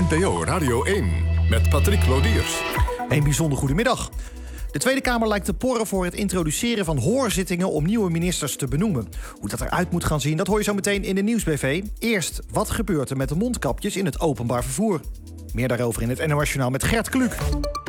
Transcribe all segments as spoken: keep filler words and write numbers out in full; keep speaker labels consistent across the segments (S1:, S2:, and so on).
S1: N P O Radio één met Patrick Lodiers.
S2: Een bijzonder goedemiddag. De Tweede Kamer lijkt te porren voor het introduceren van hoorzittingen om nieuwe ministers te benoemen. Hoe dat eruit moet gaan zien, dat hoor je zo meteen in de Nieuwsb V. Eerst, wat gebeurt er met de mondkapjes in het openbaar vervoer? Meer daarover in het N O S-journaal met Gert Kluk.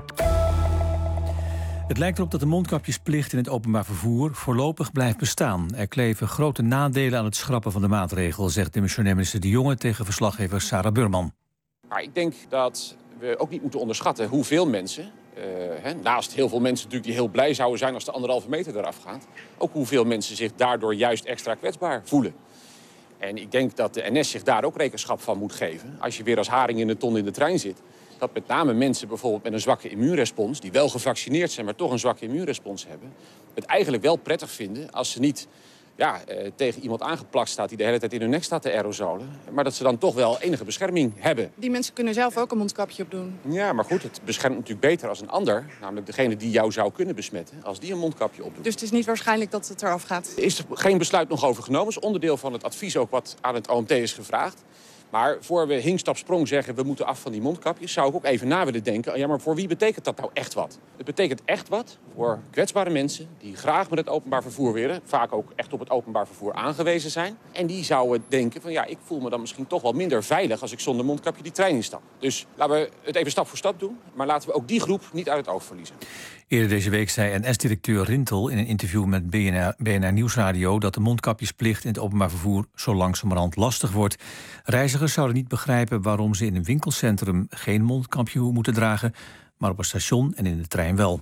S3: Het lijkt erop dat de mondkapjesplicht in het openbaar vervoer voorlopig blijft bestaan. Er kleven grote nadelen aan het schrappen van de maatregel, zegt demissionair minister De Jonge tegen verslaggever Sarah Burman.
S4: Maar ik denk dat we ook niet moeten onderschatten hoeveel mensen, uh, hè, naast heel veel mensen natuurlijk die heel blij zouden zijn als de anderhalve meter eraf gaat, ook hoeveel mensen zich daardoor juist extra kwetsbaar voelen. En ik denk dat de N S zich daar ook rekenschap van moet geven. Als je weer als haring in de ton in de trein zit, dat met name mensen bijvoorbeeld met een zwakke immuunrespons, die wel gevaccineerd zijn, maar toch een zwakke immuunrespons hebben, het eigenlijk wel prettig vinden als ze niet ja, eh, tegen iemand aangeplakt staat die de hele tijd in hun nek staat te aerosolen, maar dat ze dan toch wel enige bescherming hebben.
S5: Die mensen kunnen zelf ook een mondkapje op doen.
S4: Ja, maar goed, het beschermt natuurlijk beter als een ander, namelijk degene die jou zou kunnen besmetten, als die een mondkapje opdoet.
S5: Dus het is niet waarschijnlijk dat het eraf gaat?
S4: Er is geen besluit nog over genomen. Dat is onderdeel van het advies ook wat aan het O M T is gevraagd. Maar voor we hingstap-sprong zeggen, we moeten af van die mondkapjes, zou ik ook even na willen denken, ja, maar voor wie betekent dat nou echt wat? Het betekent echt wat voor kwetsbare mensen die graag met het openbaar vervoer willen, vaak ook echt op het openbaar vervoer aangewezen zijn. En die zouden denken van ja, ik voel me dan misschien toch wel minder veilig als ik zonder mondkapje die trein instap. Dus laten we het even stap voor stap doen, maar laten we ook die groep niet uit het oog verliezen.
S3: Eerder deze week zei N S-directeur Rintel in een interview met B N R, B N R Nieuwsradio dat de mondkapjesplicht in het openbaar vervoer zo langzamerhand lastig wordt. Reizigers zouden niet begrijpen waarom ze in een winkelcentrum geen mondkapje moeten dragen, maar op een station en in de trein wel.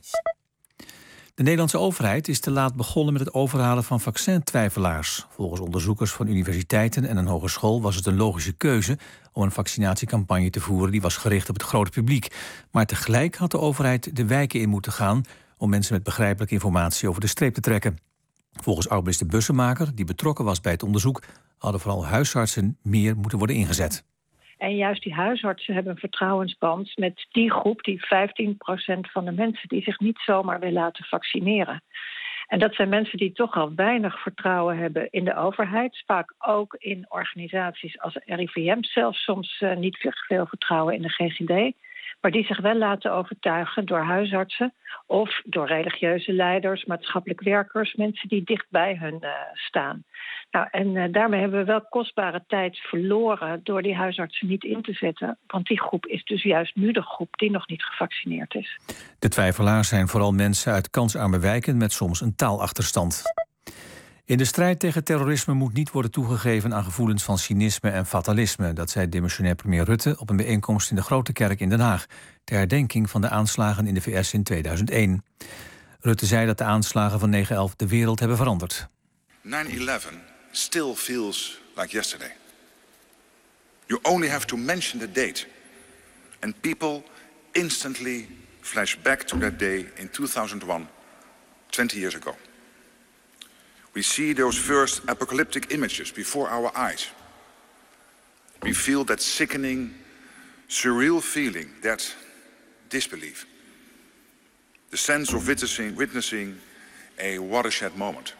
S3: De Nederlandse overheid is te laat begonnen met het overhalen van vaccintwijfelaars. Volgens onderzoekers van universiteiten en een hogeschool was het een logische keuze om een vaccinatiecampagne te voeren die was gericht op het grote publiek. Maar tegelijk had de overheid de wijken in moeten gaan om mensen met begrijpelijke informatie over de streep te trekken. Volgens oud-minister Bussemaker, die betrokken was bij het onderzoek, hadden vooral huisartsen meer moeten worden ingezet.
S6: En juist die huisartsen hebben een vertrouwensband met die groep, die vijftien procent van de mensen die zich niet zomaar willen laten vaccineren. En dat zijn mensen die toch al weinig vertrouwen hebben in de overheid. Vaak ook in organisaties als R I V M, zelfs soms uh, niet veel vertrouwen in de G G D. Maar die zich wel laten overtuigen door huisartsen of door religieuze leiders, maatschappelijk werkers, mensen die dicht bij hun uh, staan. Nou, en uh, daarmee hebben we wel kostbare tijd verloren door die huisartsen niet in te zetten. Want die groep is dus juist nu de groep die nog niet gevaccineerd is.
S3: De twijfelaars zijn vooral mensen uit kansarme wijken met soms een taalachterstand. In de strijd tegen terrorisme moet niet worden toegegeven aan gevoelens van cynisme en fatalisme. Dat zei demissionair premier Rutte op een bijeenkomst in de Grote Kerk in Den Haag, ter herdenking van de aanslagen in de V S in tweeduizend één. Rutte zei dat de aanslagen van negen elf de wereld hebben veranderd.
S7: nine eleven still feels like yesterday. You only have to mention the date and people instantly flash back to that day in two thousand one, twenty years ago. We see those first apocalyptic images before our eyes. We feel that sickening, surreal feeling, that disbelief. The sense of witnessing, witnessing a watershed moment.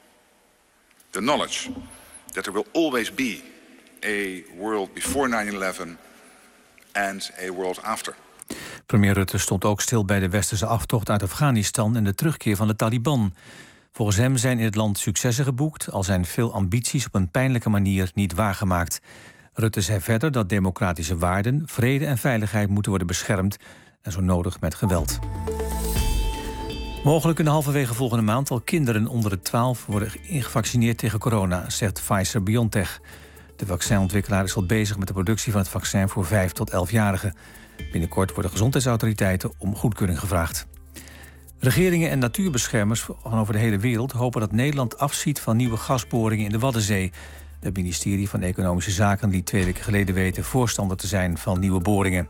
S7: The knowledge that there will always be a world before nine eleven and a world after.
S3: Premier Rutte stond ook stil bij de westerse aftocht uit Afghanistan en de terugkeer van de Taliban. Volgens hem zijn in het land successen geboekt, al zijn veel ambities op een pijnlijke manier niet waargemaakt. Rutte zei verder dat democratische waarden, vrede en veiligheid moeten worden beschermd en zo nodig met geweld. Mogelijk kunnen halverwege volgende maand al kinderen onder de twaalf worden ingevaccineerd tegen corona, zegt Pfizer-BioNTech. De vaccinontwikkelaar is al bezig met de productie van het vaccin voor vijf tot elfjarigen. Binnenkort worden gezondheidsautoriteiten om goedkeuring gevraagd. Regeringen en natuurbeschermers van over de hele wereld hopen dat Nederland afziet van nieuwe gasboringen in de Waddenzee. Het ministerie van Economische Zaken liet twee weken geleden weten voorstander te zijn van nieuwe boringen.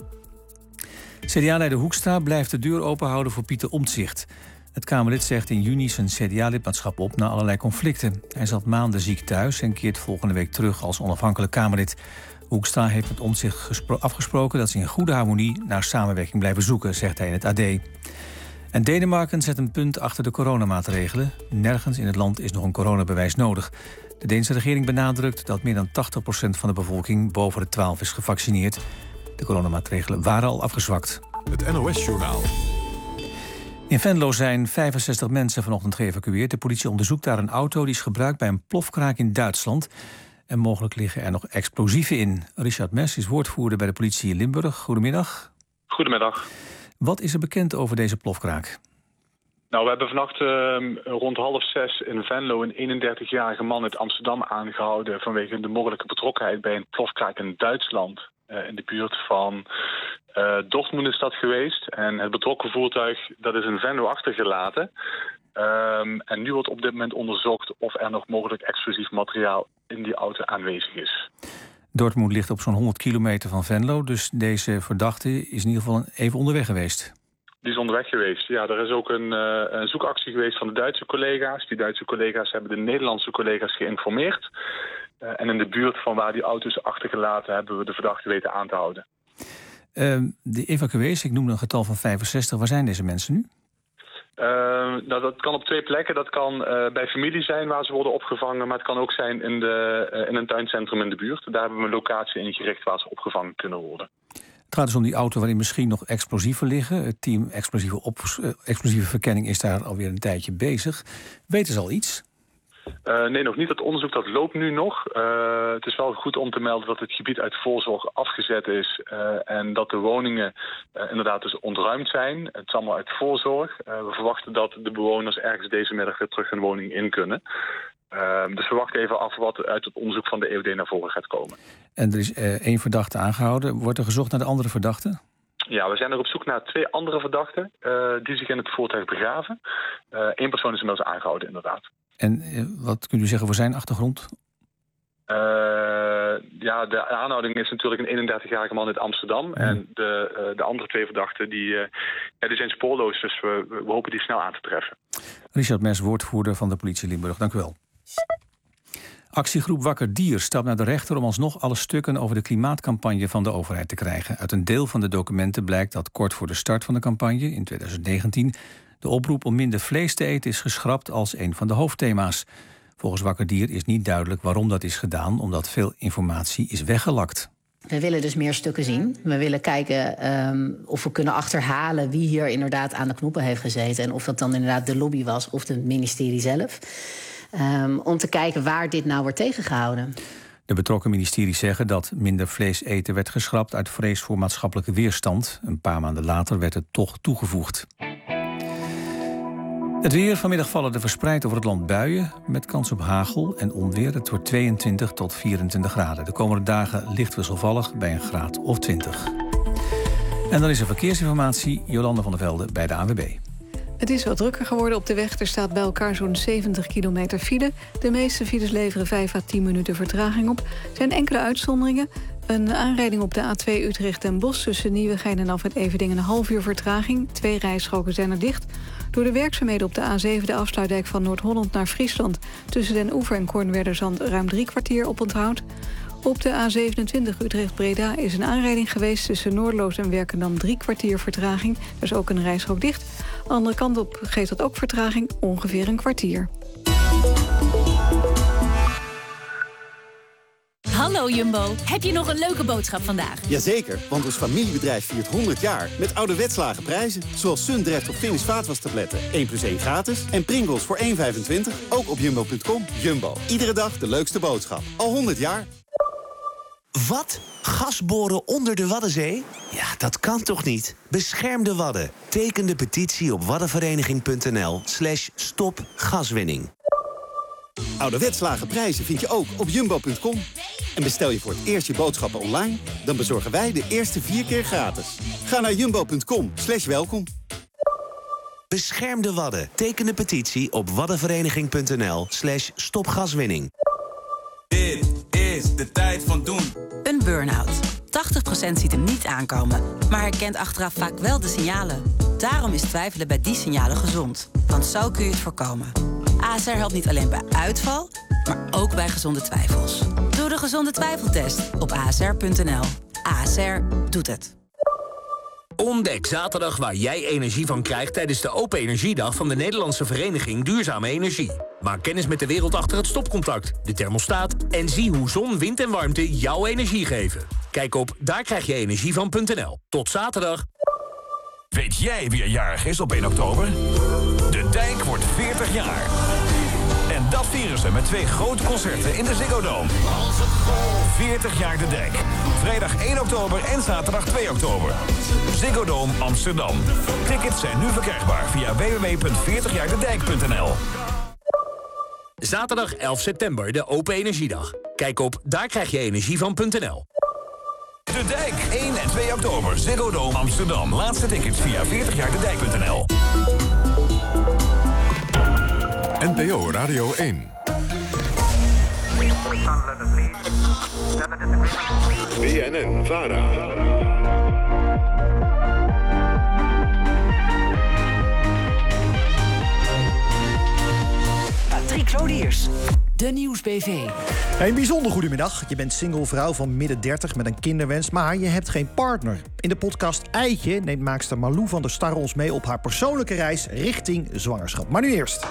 S3: C D A-leider Hoekstra blijft de deur openhouden voor Pieter Omtzigt. Het Kamerlid zegt in juni zijn C D A-lidmaatschap op na allerlei conflicten. Hij zat maanden ziek thuis en keert volgende week terug als onafhankelijk Kamerlid. Hoekstra heeft met Omtzigt afgesproken dat ze in goede harmonie naar samenwerking blijven zoeken, zegt hij in het A D. En Denemarken zet een punt achter de coronamaatregelen. Nergens in het land is nog een coronabewijs nodig. De Deense regering benadrukt dat meer dan tachtig procent van de bevolking boven de twaalf is gevaccineerd. De coronamaatregelen waren al afgezwakt.
S1: Het N O S-journaal.
S3: In Venlo zijn vijfenzestig mensen vanochtend geëvacueerd. De politie onderzoekt daar een auto die is gebruikt bij een plofkraak in Duitsland. En mogelijk liggen er nog explosieven in. Richard Mes is woordvoerder bij de politie in Limburg. Goedemiddag.
S8: Goedemiddag.
S3: Wat is er bekend over deze plofkraak?
S8: Nou, we hebben vannacht uh, rond half zes in Venlo een eenendertigjarige man uit Amsterdam aangehouden vanwege de mogelijke betrokkenheid bij een plofkraak in Duitsland. Uh, in de buurt van uh, Dortmund is dat geweest. En het betrokken voertuig dat is in Venlo achtergelaten. Um, en nu wordt op dit moment onderzocht of er nog mogelijk explosief materiaal in die auto aanwezig is.
S3: Dortmund ligt op zo'n honderd kilometer van Venlo, dus deze verdachte is in ieder geval even onderweg geweest.
S8: Die is onderweg geweest. Ja, er is ook een, uh, een zoekactie geweest van de Duitse collega's. Die Duitse collega's hebben de Nederlandse collega's geïnformeerd. Uh, en in de buurt van waar die auto is achtergelaten hebben we de verdachte weten aan te houden.
S3: Uh, de evacuees, ik noemde een getal van vijfenzestig. Waar zijn deze mensen nu?
S8: Uh, nou, dat kan op twee plekken. Dat kan uh, bij familie zijn waar ze worden opgevangen. Maar het kan ook zijn in, de, uh, in een tuincentrum in de buurt. Daar hebben we een locatie ingericht waar ze opgevangen kunnen worden.
S3: Het gaat dus om die auto waarin misschien nog explosieven liggen. Het team explosieve, op, uh, explosieve verkenning is daar alweer een tijdje bezig. Weten ze al iets?
S8: Uh, nee, nog niet. Het onderzoek dat loopt nu nog. Uh, het is wel goed om te melden dat het gebied uit voorzorg afgezet is. Uh, en dat de woningen uh, inderdaad dus ontruimd zijn. Het is allemaal uit voorzorg. Uh, we verwachten dat de bewoners ergens deze middag weer terug hun woning in kunnen. Uh, dus we wachten even af wat uit het onderzoek van de E O D naar voren gaat komen. En
S3: er is uh, één verdachte aangehouden. Wordt er gezocht naar de andere verdachten?
S8: Ja, we zijn er op zoek naar twee andere verdachten uh, die zich in het voertuig begraven. Eén uh, persoon is inmiddels aangehouden, inderdaad.
S3: En uh, wat kunt u zeggen voor zijn achtergrond?
S8: Uh, ja, de aanhouding is natuurlijk een eenendertigjarige man uit Amsterdam. Mm. En de, uh, de andere twee verdachten die, uh, ja, die zijn spoorloos, dus we, we hopen die snel aan te treffen.
S3: Richard Mes, woordvoerder van de politie Limburg. Dank u wel. Actiegroep Wakker Dier stapt naar de rechter om alsnog alle stukken over de klimaatcampagne van de overheid te krijgen. Uit een deel van de documenten blijkt dat kort voor de start van de campagne in twintig negentien de oproep om minder vlees te eten is geschrapt als een van de hoofdthema's. Volgens Wakker Dier is niet duidelijk waarom dat is gedaan, omdat veel informatie is weggelakt.
S9: We willen dus meer stukken zien. We willen kijken um, of we kunnen achterhalen wie hier inderdaad aan de knoppen heeft gezeten. En of dat dan inderdaad de lobby was of het ministerie zelf. Um, om te kijken waar dit nou wordt tegengehouden.
S3: De betrokken ministeries zeggen dat minder vlees eten werd geschrapt uit vrees voor maatschappelijke weerstand. Een paar maanden later werd het toch toegevoegd. Het weer. Vanmiddag vallen er verspreid over het land buien met kans op hagel en onweer. Het wordt tweeëntwintig tot vierentwintig graden. De komende dagen licht wisselvallig bij een graad of twintig. En dan is er verkeersinformatie. Jolanda van der Velde bij de A N W B.
S10: Het is wat drukker geworden op de weg. Er staat bij elkaar zo'n zeventig kilometer file. De meeste files leveren vijf à tien minuten vertraging op. Er zijn enkele uitzonderingen. Een aanrijding op de A twee Utrecht-Den Bosch tussen Nieuwegein en Alfred Everdingen een half uur vertraging. Twee rijstroken zijn er dicht. Door de werkzaamheden op de A zeven, de afsluitdijk van Noord-Holland naar Friesland, tussen Den Oever en Kornwerderzand ruim drie kwartier op onthoud. Op de A zevenentwintig Utrecht-Breda is een aanrijding geweest tussen Noordloos en Werkendam drie kwartier vertraging. Er is ook een rijstrook dicht. Andere kant op geeft dat ook vertraging, ongeveer een kwartier.
S11: Hallo Jumbo, heb je nog een leuke boodschap vandaag?
S12: Jazeker, want ons familiebedrijf viert honderd jaar met ouderwets lage prijzen. Zoals Sundrecht of Finish vaatwastabletten één plus één gratis. En Pringles voor één vijfentwintig, ook op jumbo punt com. Jumbo, iedere dag de leukste boodschap. Al honderd jaar.
S13: Wat? Gas boren onder de Waddenzee? Ja, dat kan toch niet? Bescherm de Wadden. Teken de petitie op waddenvereniging.nl slash stop gaswinning.
S12: Ouderwets lage prijzen vind je ook op jumbo punt com. En bestel je voor het eerst je boodschappen online, dan bezorgen wij de eerste vier keer gratis. Ga naar jumbo punt com slash welkom.
S13: Bescherm de Wadden. Teken de petitie op waddenvereniging.nl slash stopgaswinning.
S14: Dit is de tijd van doen.
S15: Een burn-out. tachtig procent ziet hem niet aankomen, maar herkent achteraf vaak wel de signalen. Daarom is twijfelen bij die signalen gezond. Want zo kun je het voorkomen. A S R helpt niet alleen bij uitval, maar ook bij gezonde twijfels. Doe de gezonde twijfeltest op a s r punt n l. A S R doet het.
S16: Ontdek zaterdag waar jij energie van krijgt tijdens de Open Energiedag van de Nederlandse Vereniging Duurzame Energie. Maak kennis met de wereld achter het stopcontact, de thermostaat en zie hoe zon, wind en warmte jouw energie geven. Kijk op daar krijg je energie van punt n l. Tot zaterdag.
S17: Weet jij wie er jarig is op één oktober? De Dijk wordt veertig jaar. En dat vieren ze met twee grote concerten in de Ziggo Dome. veertig jaar De Dijk. Vrijdag één oktober en zaterdag twee oktober. Ziggo Dome Amsterdam. Tickets zijn nu verkrijgbaar via w w w punt veertig jaar de dijk punt n l.
S16: Zaterdag elf september, de Open Energiedag. Kijk op daar krijg je energie van punt n l.
S17: De Dijk, één en twee oktober. Ziggo Dome Amsterdam. Laatste tickets via veertig jaar de dijk punt n l.
S1: N P O Radio één. B N N Vara.
S18: Patrick Lodiers, de Nieuws B V.
S2: Een bijzonder goedemiddag. Je bent single vrouw van midden dertig met een kinderwens, maar je hebt geen partner. In de podcast Eitje neemt maakster Malou van der Starre ons mee op haar persoonlijke reis richting zwangerschap. Maar nu eerst.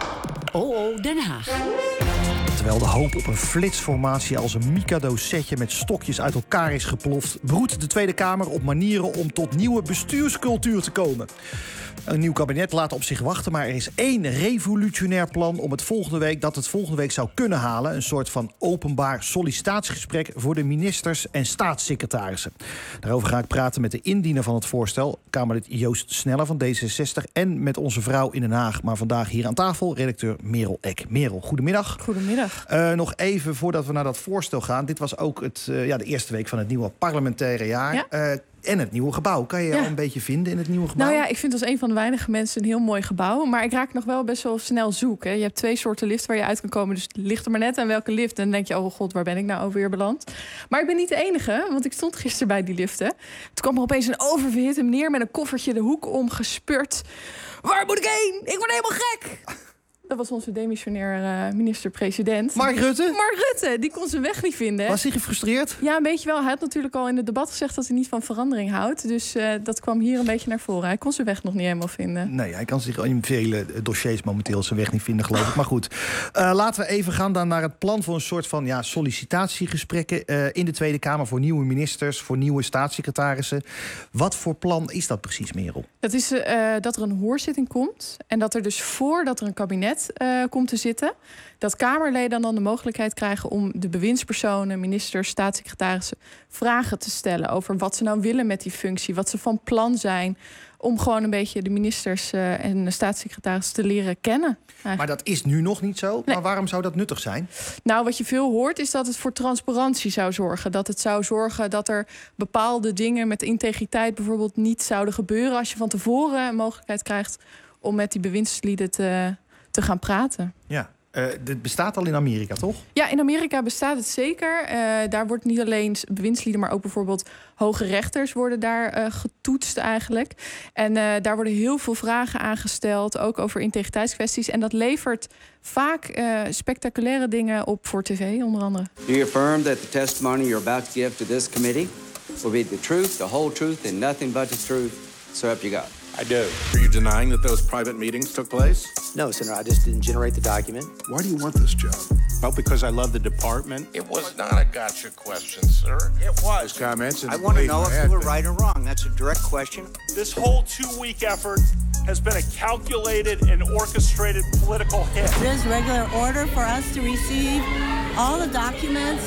S18: O O Den Haag.
S2: Terwijl de hoop op een flitsformatie als een Mikado-setje met stokjes uit elkaar is geploft, broedt de Tweede Kamer op manieren om tot nieuwe bestuurscultuur te komen. Een nieuw kabinet laat op zich wachten, maar er is één revolutionair plan om het volgende week dat het volgende week zou kunnen halen. Een soort van openbaar sollicitatiegesprek voor de ministers en staatssecretarissen. Daarover ga ik praten met de indiener van het voorstel, Kamerlid Joost Sneller van D zesenzestig, en met onze vrouw in Den Haag, maar vandaag hier aan tafel, redacteur Merel Eck. Merel, goedemiddag.
S5: Goedemiddag.
S2: Uh, nog even voordat we naar dat voorstel gaan. Dit was ook het, uh, ja, de eerste week van het nieuwe parlementaire jaar.
S5: Ja.
S2: Uh, En het nieuwe gebouw. Kan je je
S5: Ja.
S2: al een beetje vinden in het nieuwe gebouw?
S5: Nou ja, ik vind als een van de weinige mensen een heel mooi gebouw. Maar ik raak nog wel best wel snel zoek. Hè. Je hebt twee soorten lift waar je uit kan komen. Dus het ligt er maar net aan welke lift. En dan denk je, oh god, waar ben ik nou over weer beland? Maar ik ben niet de enige, want ik stond gisteren bij die liften. Toen kwam er opeens een oververhitte meneer met een koffertje de hoek omgespurt. Waar moet ik heen? Ik word helemaal gek! Dat was onze demissionair uh, minister-president.
S2: Mark Rutte?
S5: Mark Rutte, die kon zijn weg niet vinden.
S2: Was hij gefrustreerd?
S5: Ja, een beetje wel. Hij had natuurlijk al in het debat gezegd dat hij niet van verandering houdt. Dus uh, dat kwam hier een beetje naar voren. Hij kon zijn weg nog niet helemaal vinden.
S2: Nee, hij kan zich in vele dossiers momenteel zijn weg niet vinden, geloof ik. Maar goed, uh, laten we even gaan dan naar het plan voor een soort van ja, sollicitatiegesprekken uh, in de Tweede Kamer voor nieuwe ministers, voor nieuwe staatssecretarissen. Wat voor plan is dat precies, Merel?
S5: Dat is uh, dat er een hoorzitting komt. En dat er dus voordat er een kabinet Uh, komt te zitten, dat Kamerleden dan de mogelijkheid krijgen om de bewindspersonen, ministers, staatssecretarissen vragen te stellen over wat ze nou willen met die functie, wat ze van plan zijn, om gewoon een beetje de ministers uh, en de staatssecretarissen te leren kennen. Eigenlijk.
S2: Maar dat is nu nog niet zo.
S5: Nee.
S2: Maar waarom zou dat nuttig zijn?
S5: Nou, wat je veel hoort is dat het voor transparantie zou zorgen. Dat het zou zorgen dat er bepaalde dingen met integriteit bijvoorbeeld niet zouden gebeuren als je van tevoren een mogelijkheid krijgt om met die bewindslieden te te gaan praten.
S2: Ja, uh, dit bestaat al in Amerika, toch?
S5: Ja, in Amerika bestaat het zeker. Uh, daar wordt niet alleen bewindslieden, maar ook bijvoorbeeld hoge rechters worden daar uh, getoetst eigenlijk. En uh, daar worden heel veel vragen aangesteld, ook over integriteitskwesties. En dat levert vaak uh, spectaculaire dingen op voor tv, onder andere.
S19: Do you affirm that the testimony you're about to give to this committee will be the truth, the whole truth, and nothing but the truth? So help you God.
S20: I do. Are you denying that those private meetings took place?
S21: No, Senator, I just didn't generate the document.
S20: Why do you want this job?
S21: Well, because I love the department.
S20: It was not a gotcha question, sir.
S21: It was.
S20: Those comments.
S21: I want to know if you were right or wrong. That's a direct question.
S22: This whole two-week effort has been a calculated and orchestrated political hit.
S23: It is regular order for us to receive all the documents.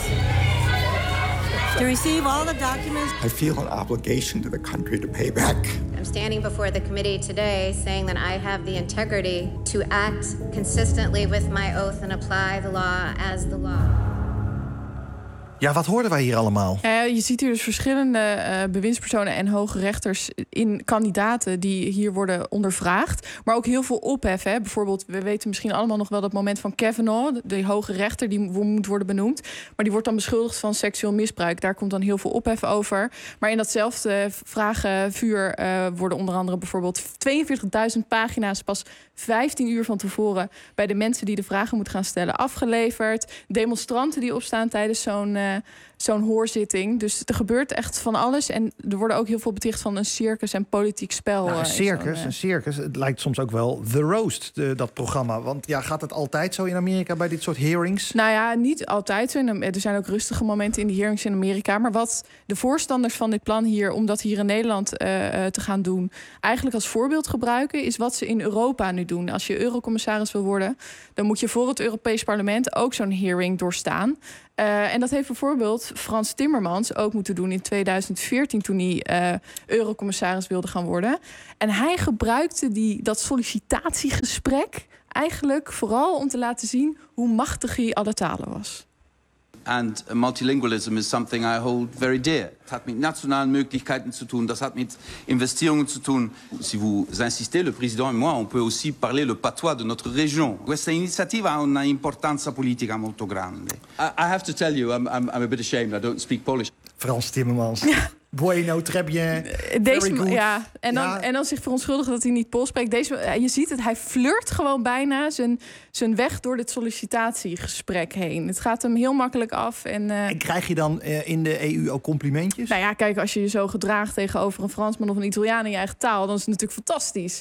S23: To receive all the documents.
S24: I feel an obligation to the country to pay back.
S25: I'm standing before the committee today saying that I have the integrity to act consistently with my oath and apply the law as the law.
S2: Ja, wat hoorden wij hier allemaal?
S5: Ja, je ziet hier dus verschillende uh, bewindspersonen en hoge rechters in kandidaten die hier worden ondervraagd. Maar ook heel veel ophef. Hè. Bijvoorbeeld, we weten misschien allemaal nog wel dat moment van Kavanaugh, de, de hoge rechter die moet worden benoemd. Maar die wordt dan beschuldigd van seksueel misbruik. Daar komt dan heel veel ophef over. Maar in datzelfde vragenvuur uh, worden onder andere bijvoorbeeld tweeënveertigduizend pagina's pas vijftien uur van tevoren bij de mensen die de vragen moeten gaan stellen afgeleverd. Demonstranten die opstaan tijdens zo'n uh, zo'n hoorzitting. Dus er gebeurt echt van alles. En er worden ook heel veel beticht van een circus en politiek spel.
S2: Nou, een
S5: uh,
S2: circus,
S5: uh...
S2: een circus. Het lijkt soms ook wel The Roast, de, dat programma. Want ja, gaat het altijd zo in Amerika bij dit soort hearings?
S5: Nou ja, niet altijd zo. Er zijn ook rustige momenten in die hearings in Amerika. Maar wat de voorstanders van dit plan hier, om dat hier in Nederland uh, uh, te gaan doen, eigenlijk als voorbeeld gebruiken, is wat ze in Europa nu doen. Als je eurocommissaris wil worden, dan moet je voor het Europees Parlement ook zo'n hearing doorstaan. Uh, en dat heeft bijvoorbeeld Frans Timmermans ook moeten doen in tweeduizend veertien... toen hij uh, eurocommissaris wilde gaan worden. En hij gebruikte die, dat sollicitatiegesprek eigenlijk vooral om te laten zien hoe machtig hij alle talen was.
S4: And multilingualism is something I hold very dear. Het hat mit nationalen Möglichkeiten zu tun, das hat mit Investitionen zu tun. Si vous insistez, le président et moi, on peut aussi parler le patois de notre région. Questa iniziativa ha una importanza politica molto grande. I, I have to tell you, I'm, I'm, I'm a bit ashamed, I don't speak Polish.
S2: Frans Timmermans. Ja. Bueno, très bien.
S5: Deze, ja, en dan, ja. en dan zich verontschuldigen dat hij niet Pools spreekt. Deze, je ziet het, hij flirt gewoon bijna zijn, zijn weg door dit sollicitatiegesprek heen. Het gaat hem heel makkelijk af. En, uh,
S2: en krijg je dan uh, in de E U ook complimentjes?
S5: Nou ja, kijk, als je je zo gedraagt tegenover een Fransman of een Italiaan in je eigen taal, dan is het natuurlijk fantastisch.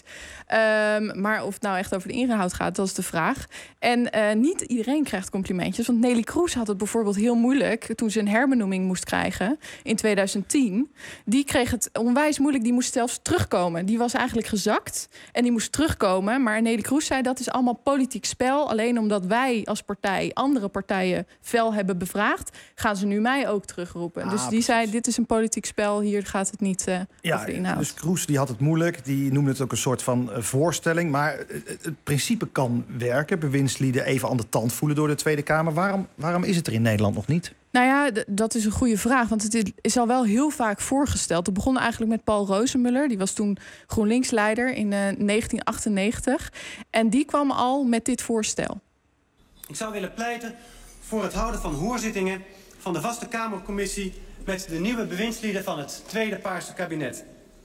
S5: Um, maar of het nou echt over de inhoud gaat, dat is de vraag. En uh, niet iedereen krijgt complimentjes. Want Neelie Kroes had het bijvoorbeeld heel moeilijk toen ze een herbenoeming moest krijgen in tweeduizend tien. Die kreeg het onwijs moeilijk. Die moest zelfs terugkomen. Die was eigenlijk gezakt en die moest terugkomen. Maar Neelie Kroes zei dat is allemaal politiek spel. Alleen omdat wij als partij andere partijen fel hebben bevraagd, gaan ze nu mij ook terugroepen. Ah, dus die precies. zei, dit is een politiek spel. Hier gaat het niet uh,
S2: ja,
S5: over de inhoud.
S2: Dus Kroes die had het moeilijk. Die noemde het ook een soort van uh, voorstelling. Maar uh, het principe kan werken. Bewindslieden even aan de tand voelen door de Tweede Kamer. Waarom, waarom is het er in Nederland nog niet?
S5: Nou ja, d- dat is een goede vraag. Want het is al wel heel vaak voorgesteld. Het begon eigenlijk met Paul Rozemuller. Die was toen GroenLinks-leider in uh, negentien achtennegentig. En die kwam al met dit voorstel.
S6: Ik zou willen pleiten voor het houden van hoorzittingen van de Vaste Kamercommissie met de nieuwe bewindslieden van het Tweede Paarse kabinet.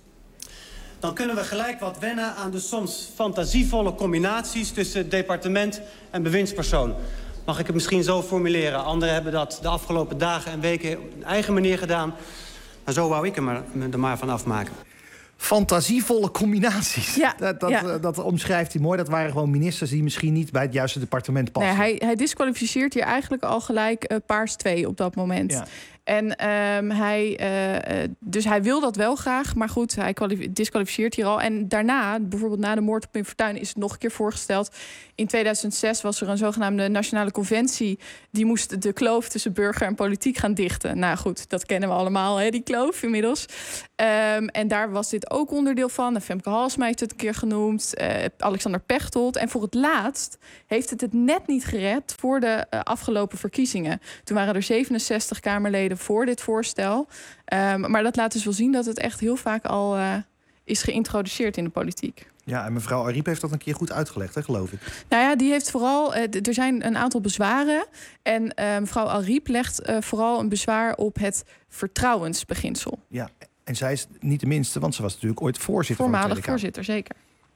S6: Dan kunnen we gelijk wat wennen aan de soms fantasievolle combinaties tussen departement en bewindspersoon. Mag ik het misschien zo formuleren? Anderen hebben dat de afgelopen dagen en weken op hun eigen manier gedaan. Maar zo wou ik er maar, er maar van afmaken.
S2: Fantasievolle combinaties.
S5: Ja,
S2: dat, dat,
S5: ja.
S2: dat omschrijft hij mooi. Dat waren gewoon ministers die misschien niet bij het juiste departement passen.
S5: Nee, hij, hij disqualificeert hier eigenlijk al gelijk uh, Paars twee op dat moment. Ja. En um, hij, uh, dus hij wil dat wel graag, maar goed, hij disqualificeert hier al. En daarna, bijvoorbeeld na de moord op Pim Fortuyn, is het nog een keer voorgesteld. In tweeduizend zes was er een zogenaamde nationale conventie. Die moest de kloof tussen burger en politiek gaan dichten. Nou goed, dat kennen we allemaal, hè, die kloof inmiddels. Um, en daar was dit ook onderdeel van. Femke Halsema heeft het een keer genoemd. Uh, Alexander Pechtold. En voor het laatst heeft het het net niet gered voor de uh, afgelopen verkiezingen. Toen waren er zevenenzestig Kamerleden voor dit voorstel. Um, maar dat laat dus wel zien dat het echt heel vaak al uh, is geïntroduceerd in de politiek.
S2: Ja, en mevrouw Ariep heeft dat een keer goed uitgelegd, hè, geloof ik.
S5: Nou ja, die heeft vooral... Uh, d- er zijn een aantal bezwaren. En uh, mevrouw Ariep legt uh, vooral een bezwaar op het vertrouwensbeginsel.
S2: Ja, en zij is niet de minste, want ze was natuurlijk ooit voorzitter
S5: Voormalig
S2: van de Tweede
S5: voorzitter, zeker.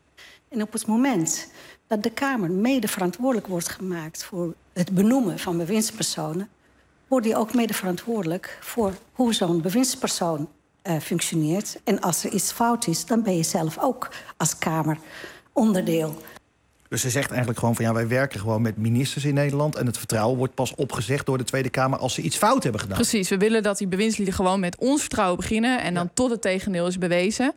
S7: En op het moment dat de Kamer mede verantwoordelijk wordt gemaakt voor het benoemen van bewindspersonen, wordt die ook mede verantwoordelijk voor hoe zo'n bewindspersoon uh, functioneert. En als er iets fout is, dan ben je zelf ook als Kamer onderdeel.
S2: Dus ze zegt eigenlijk gewoon van ja, wij werken gewoon met ministers in Nederland en het vertrouwen wordt pas opgezegd door de Tweede Kamer als ze iets fout hebben gedaan.
S5: Precies, we willen dat die bewindslieden gewoon met ons vertrouwen beginnen en dan ja. tot het tegendeel is bewezen.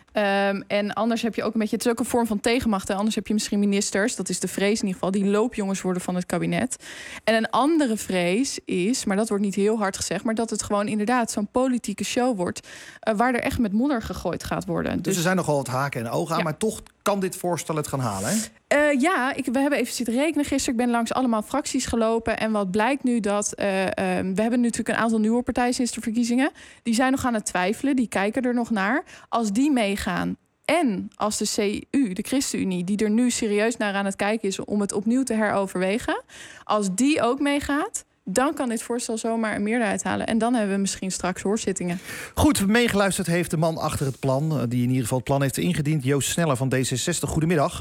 S5: Um, en anders heb je ook een beetje, het is ook een vorm van tegenmacht. Hè? Anders heb je misschien ministers, dat is de vrees in ieder geval, die loopjongens worden van het kabinet. En een andere vrees is, maar dat wordt niet heel hard gezegd, maar dat het gewoon inderdaad zo'n politieke show wordt, uh, waar er echt met modder gegooid gaat worden.
S2: Dus,
S5: dus
S2: er zijn nogal wat haken en ogen aan, ja. maar toch kan dit voorstel het gaan halen, hè?
S5: Uh, ja, ik, we hebben even zitten rekenen gisteren. Ik ben langs allemaal fracties gelopen. En wat blijkt nu dat... Uh, uh, we hebben nu natuurlijk een aantal nieuwe partijen sinds de verkiezingen. Die zijn nog aan het twijfelen. Die kijken er nog naar. Als die meegaan en als de C U, de ChristenUnie, die er nu serieus naar aan het kijken is om het opnieuw te heroverwegen, als die ook meegaat, dan kan dit voorstel zomaar een meerderheid halen. En dan hebben we misschien straks hoorzittingen.
S2: Goed, meegeluisterd heeft de man achter het plan, die in ieder geval het plan heeft ingediend. Joost Sneller van D zesenzestig. Goedemiddag.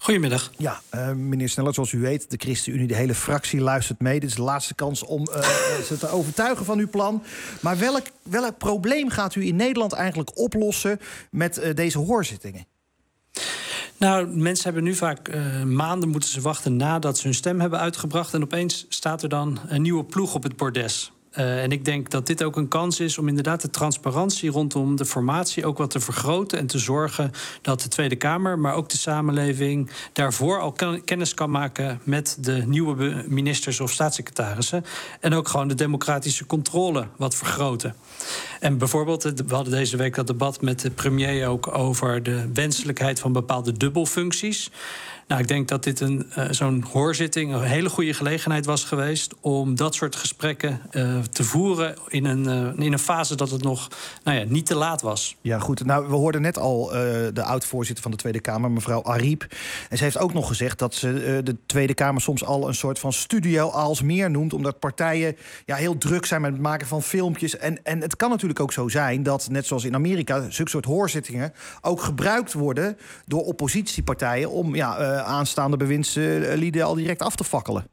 S3: Goedemiddag.
S2: Ja, uh, meneer Sneller, zoals u weet, de ChristenUnie, de hele fractie luistert mee. Dit is de laatste kans om uh, ze te overtuigen van uw plan. Maar welk, welk probleem gaat u in Nederland eigenlijk oplossen met uh, deze hoorzittingen?
S3: Nou, mensen hebben nu vaak uh, maanden moeten ze wachten nadat ze hun stem hebben uitgebracht. En opeens staat er dan een nieuwe ploeg op het bordes. Uh, en ik denk dat dit ook een kans is om inderdaad de transparantie rondom de formatie ook wat te vergroten en te zorgen dat de Tweede Kamer, maar ook de samenleving daarvoor al kennis kan maken met de nieuwe ministers of staatssecretarissen. En ook gewoon de democratische controle wat vergroten. En bijvoorbeeld, we hadden deze week dat debat met de premier ook over de wenselijkheid van bepaalde dubbelfuncties. Nou, ik denk dat dit een uh, zo'n hoorzitting een hele goede gelegenheid was geweest om dat soort gesprekken uh, te voeren in een, uh, in een fase dat het nog nou ja, niet te laat was.
S2: Ja, goed. Nou, we hoorden net al uh, de oud-voorzitter van de Tweede Kamer, mevrouw Ariep. En ze heeft ook nog gezegd dat ze uh, de Tweede Kamer soms al een soort van studio Aalsmeer noemt, omdat partijen ja, heel druk zijn met het maken van filmpjes. En, en het kan natuurlijk ook zo zijn dat, net zoals in Amerika, zulke soort hoorzittingen ook gebruikt worden door oppositiepartijen om ja, uh, aanstaande bewindslieden al direct af te fakkelen.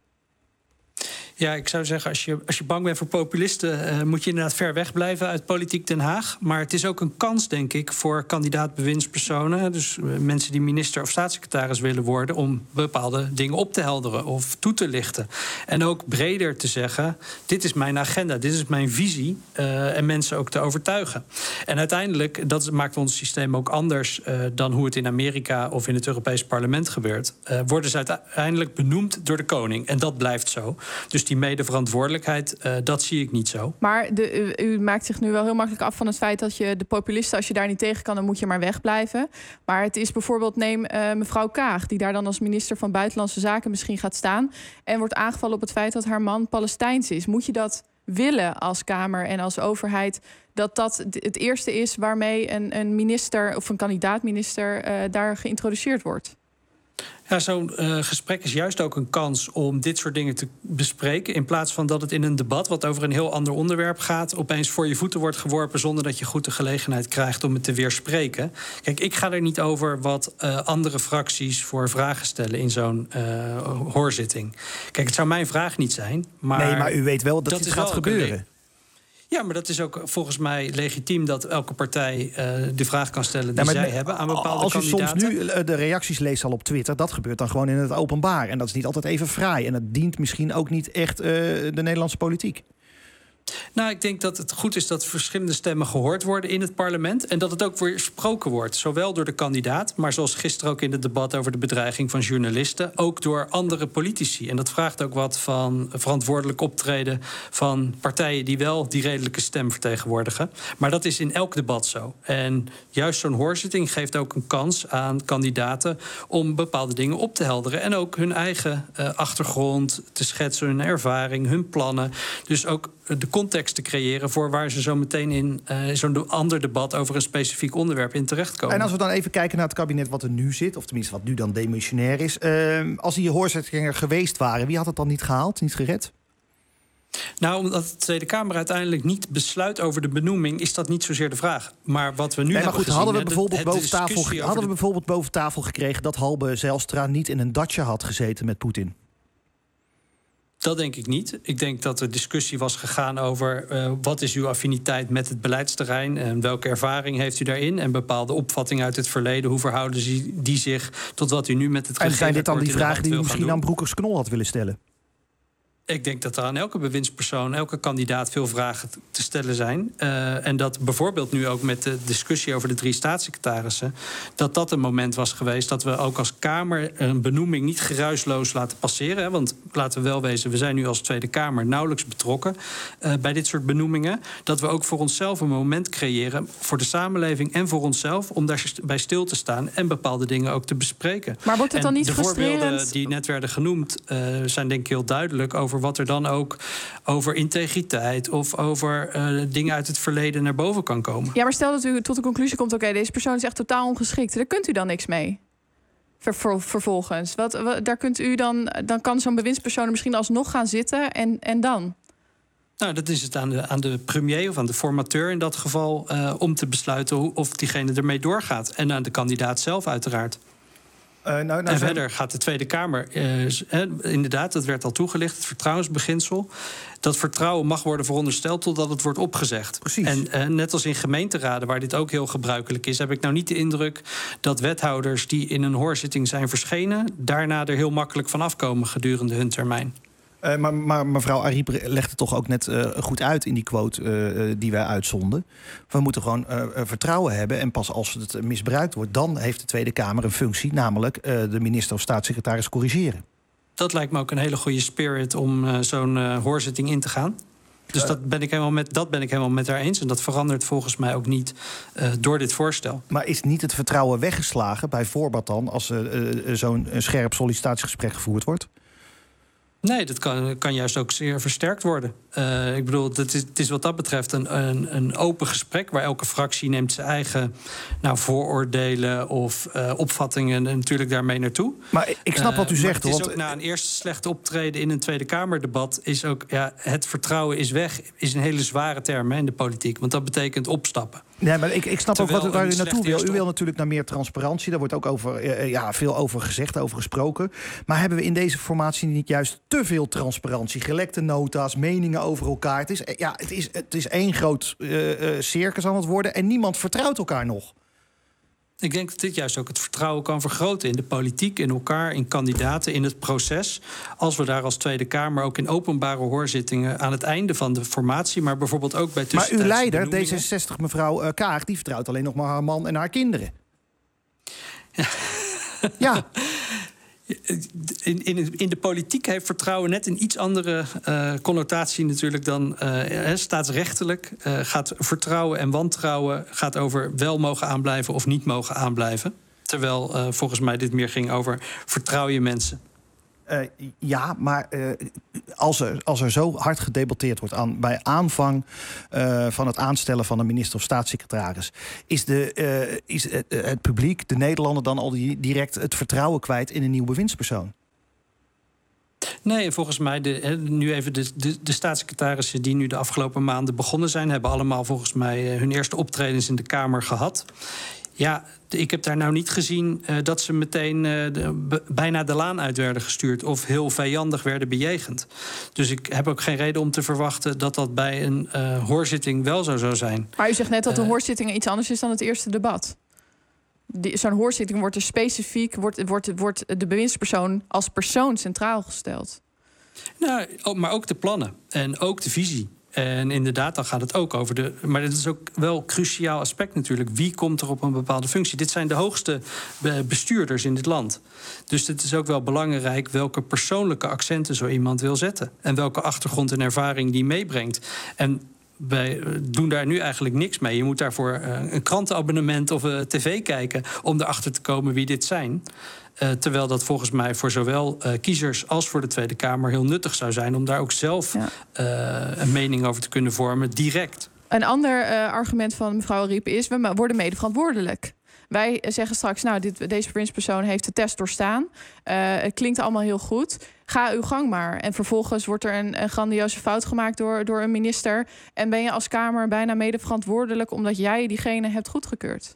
S3: Ja, ik zou zeggen, als je, als je bang bent voor populisten, Uh, moet je inderdaad ver weg blijven uit politiek Den Haag. Maar het is ook een kans, denk ik, voor kandidaat bewindspersonen, dus uh, mensen die minister of staatssecretaris willen worden, om bepaalde dingen op te helderen of toe te lichten. En ook breder te zeggen, dit is mijn agenda, dit is mijn visie, uh, en mensen ook te overtuigen. En uiteindelijk, dat maakt ons systeem ook anders uh, dan hoe het in Amerika of in het Europees Parlement gebeurt. Uh, worden ze uiteindelijk benoemd door de koning. En dat blijft zo. Dus die medeverantwoordelijkheid, uh, dat zie ik niet zo.
S5: Maar de, u, u maakt zich nu wel heel makkelijk af van het feit dat je de populisten, als je daar niet tegen kan, dan moet je maar wegblijven. Maar het is bijvoorbeeld, neem uh, mevrouw Kaag, die daar dan als minister van Buitenlandse Zaken misschien gaat staan en wordt aangevallen op het feit dat haar man Palestijns is. Moet je dat willen als Kamer en als overheid, dat dat het eerste is waarmee een, een minister of een kandidaat-minister uh, daar geïntroduceerd wordt?
S3: Ja, zo'n uh, gesprek is juist ook een kans om dit soort dingen te bespreken, in plaats van dat het in een debat wat over een heel ander onderwerp gaat opeens voor je voeten wordt geworpen zonder dat je goed de gelegenheid krijgt om het te weerspreken. Kijk, ik ga er niet over wat uh, andere fracties voor vragen stellen in zo'n uh, hoorzitting. Kijk, het zou mijn vraag niet zijn, maar
S2: nee, maar u weet wel dat, dat dit gaat gebeuren.
S3: Ja, maar dat is ook volgens mij legitiem dat elke partij uh, de vraag kan stellen die ja, zij hebben aan bepaalde
S2: als
S3: kandidaten.
S2: Als u soms nu de reacties leest al op Twitter, dat gebeurt dan gewoon in het openbaar. En dat is niet altijd even fraai. En dat dient misschien ook niet echt uh, de Nederlandse politiek.
S3: Nou, ik denk dat het goed is dat verschillende stemmen gehoord worden in het parlement en dat het ook weer gesproken wordt. Zowel door de kandidaat, maar zoals gisteren ook in het debat over de bedreiging van journalisten, ook door andere politici. En dat vraagt ook wat van verantwoordelijk optreden van partijen die wel die redelijke stem vertegenwoordigen. Maar dat is in elk debat zo. En juist zo'n hoorzitting geeft ook een kans aan kandidaten om bepaalde dingen op te helderen en ook hun eigen uh, achtergrond te schetsen, hun ervaring, hun plannen. Dus ook de context te creëren voor waar ze zo meteen in uh, zo'n ander debat over een specifiek onderwerp in terechtkomen.
S2: En als we dan even kijken naar het kabinet wat er nu zit, of tenminste wat nu dan demissionair is. Uh, als die hoorzittingen geweest waren, wie had het dan niet gehaald, niet gered?
S3: Nou, omdat de Tweede Kamer uiteindelijk niet besluit over de benoeming, is dat niet zozeer de vraag. Maar wat we nu
S2: nee, maar
S3: hebben
S2: goed,
S3: gezien,
S2: hadden we
S3: de,
S2: bijvoorbeeld, boven tafel, hadden we
S3: de...
S2: bijvoorbeeld boven tafel gekregen dat Halbe Zijlstra niet in een datsje had gezeten met Poetin?
S3: Dat denk ik niet. Ik denk dat er discussie was gegaan over uh, wat is uw affiniteit met het beleidsterrein en welke ervaring heeft u daarin en bepaalde opvattingen uit het verleden. Hoe verhouden ze die zich tot wat u nu met het
S2: en zijn dit dan die vragen die u misschien aan Broekers-Knol had willen stellen?
S3: Ik denk dat er aan elke bewindspersoon, elke kandidaat veel vragen te stellen zijn. Uh, en dat bijvoorbeeld nu ook met de discussie over de drie staatssecretarissen, dat dat een moment was geweest dat we ook als Kamer een benoeming niet geruisloos laten passeren. Hè, want laten we wel wezen, we zijn nu als Tweede Kamer nauwelijks betrokken uh, bij dit soort benoemingen. Dat we ook voor onszelf een moment creëren, voor de samenleving en voor onszelf, om daarbij stil te staan en bepaalde dingen ook te bespreken.
S5: Maar wordt het dan niet
S3: de
S5: frustrerend?
S3: voorbeelden die net werden genoemd uh, zijn denk ik heel duidelijk over wat er dan ook over integriteit of over uh, dingen uit het verleden naar boven kan komen.
S5: Ja, maar stel dat u tot de conclusie komt, oké, okay, deze persoon is echt totaal ongeschikt. Daar kunt u dan niks mee. Ver, ver, vervolgens. Wat, wat, daar kunt u dan, dan kan zo'n bewindspersoon misschien alsnog gaan zitten en, en dan?
S3: Nou, dat is het aan de, aan de premier of aan de formateur in dat geval uh, om te besluiten hoe, of diegene ermee doorgaat. En aan de kandidaat zelf uiteraard.
S2: Uh, nou, nou
S3: en
S2: zijn...
S3: verder gaat de Tweede Kamer... Uh, inderdaad, dat werd al toegelicht, het vertrouwensbeginsel. Dat vertrouwen mag worden verondersteld totdat het wordt opgezegd.
S2: Precies.
S3: En uh, net als in gemeenteraden, waar dit ook heel gebruikelijk is... heb ik nou niet de indruk dat wethouders die in een hoorzitting zijn verschenen... daarna er heel makkelijk van afkomen gedurende hun termijn.
S2: Uh, maar, maar mevrouw Ariep legt het toch ook net uh, goed uit in die quote uh, die wij uitzonden. We moeten gewoon uh, vertrouwen hebben. En pas als het misbruikt wordt, dan heeft de Tweede Kamer een functie. Namelijk uh, de minister of staatssecretaris corrigeren.
S3: Dat lijkt me ook een hele goede spirit om uh, zo'n uh, hoorzitting in te gaan. Dus uh, dat, ben ik helemaal met, dat ben ik helemaal met haar eens. En dat verandert volgens mij ook niet uh, door dit voorstel.
S2: Maar is niet het vertrouwen weggeslagen bij voorbaat dan... als uh, uh, zo'n scherp sollicitatiegesprek gevoerd wordt?
S3: Nee, dat kan, kan juist ook zeer versterkt worden. Uh, ik bedoel, het is, het is wat dat betreft een, een, een open gesprek... waar elke fractie neemt zijn eigen nou, vooroordelen of uh, opvattingen... natuurlijk daarmee naartoe.
S2: Maar ik snap wat u
S3: uh,
S2: zegt.
S3: Het is
S2: want...
S3: ook na een eerste slechte optreden in een Tweede Kamerdebat... is ook, ja, het vertrouwen is weg, is een hele zware term hè, in de politiek. Want dat betekent opstappen.
S2: Nee, maar ik, ik snap
S3: Terwijl
S2: ook wat, waar u naartoe wil. U wil
S3: op...
S2: natuurlijk naar meer transparantie. Daar wordt ook over, uh, ja, veel over gezegd, over gesproken. Maar hebben we in deze formatie niet juist te veel transparantie? Gelekte nota's, meningen over elkaar. Het is, ja, het is, het is één groot uh, uh, circus aan het worden... en niemand vertrouwt elkaar nog.
S3: Ik denk dat dit juist ook het vertrouwen kan vergroten in de politiek, in elkaar, in kandidaten, in het proces. Als we daar als Tweede Kamer ook in openbare hoorzittingen aan het einde van de formatie, maar bijvoorbeeld ook bij tussentijdse
S2: Maar uw leider,
S3: benoemingen...
S2: D zesenzestig mevrouw uh, Kaag, die vertrouwt alleen nog maar haar man en haar kinderen.
S3: Ja.
S2: ja.
S3: In, in, in de politiek heeft vertrouwen net een iets andere uh, connotatie natuurlijk dan uh, staatsrechtelijk. Uh, gaat vertrouwen en wantrouwen gaat over wel mogen aanblijven of niet mogen aanblijven. Terwijl uh, volgens mij dit meer ging over vertrouw je mensen.
S2: Uh, ja, maar uh, als, er, als er zo hard gedebatteerd wordt aan, bij aanvang uh, van het aanstellen van een minister of staatssecretaris, is, de, uh, is het, het publiek, de Nederlander, dan al die, direct het vertrouwen kwijt in een nieuw bewindspersoon?
S3: Nee, volgens mij, de, nu even de, de, de staatssecretarissen die nu de afgelopen maanden begonnen zijn, hebben allemaal volgens mij hun eerste optredens in de Kamer gehad. Ja, ik heb daar nou niet gezien uh, dat ze meteen uh, de, b, bijna de laan uit werden gestuurd of heel vijandig werden bejegend. Dus ik heb ook geen reden om te verwachten dat dat bij een uh, hoorzitting wel zo zou zijn.
S5: Maar u zegt net dat de
S3: uh,
S5: hoorzitting iets anders is dan het eerste debat. Zo'n hoorzitting wordt er specifiek, wordt, wordt, wordt de bewindspersoon als persoon centraal gesteld.
S3: Nou, maar ook de plannen en ook de visie. En inderdaad, dan gaat het ook over de... Maar dit is ook wel een cruciaal aspect natuurlijk. Wie komt er op een bepaalde functie? Dit zijn de hoogste bestuurders in dit land. Dus het is ook wel belangrijk welke persoonlijke accenten zo iemand wil zetten. En welke achtergrond en ervaring die meebrengt. En wij doen daar nu eigenlijk niks mee. Je moet daarvoor een krantenabonnement of een tv kijken om erachter te komen wie dit zijn. Uh, terwijl dat volgens mij voor zowel uh, kiezers als voor de Tweede Kamer heel nuttig zou zijn om daar ook zelf ja. uh, een mening over te kunnen vormen, direct.
S5: Een ander uh, argument van mevrouw Ariep is, we worden mede verantwoordelijk. Wij zeggen straks, nou, dit, deze bewindspersoon heeft de test doorstaan. Uh, het klinkt allemaal heel goed. Ga uw gang maar. En vervolgens wordt er een, een grandioze fout gemaakt door, door een minister. En ben je als Kamer bijna mede verantwoordelijk omdat jij diegene hebt goedgekeurd.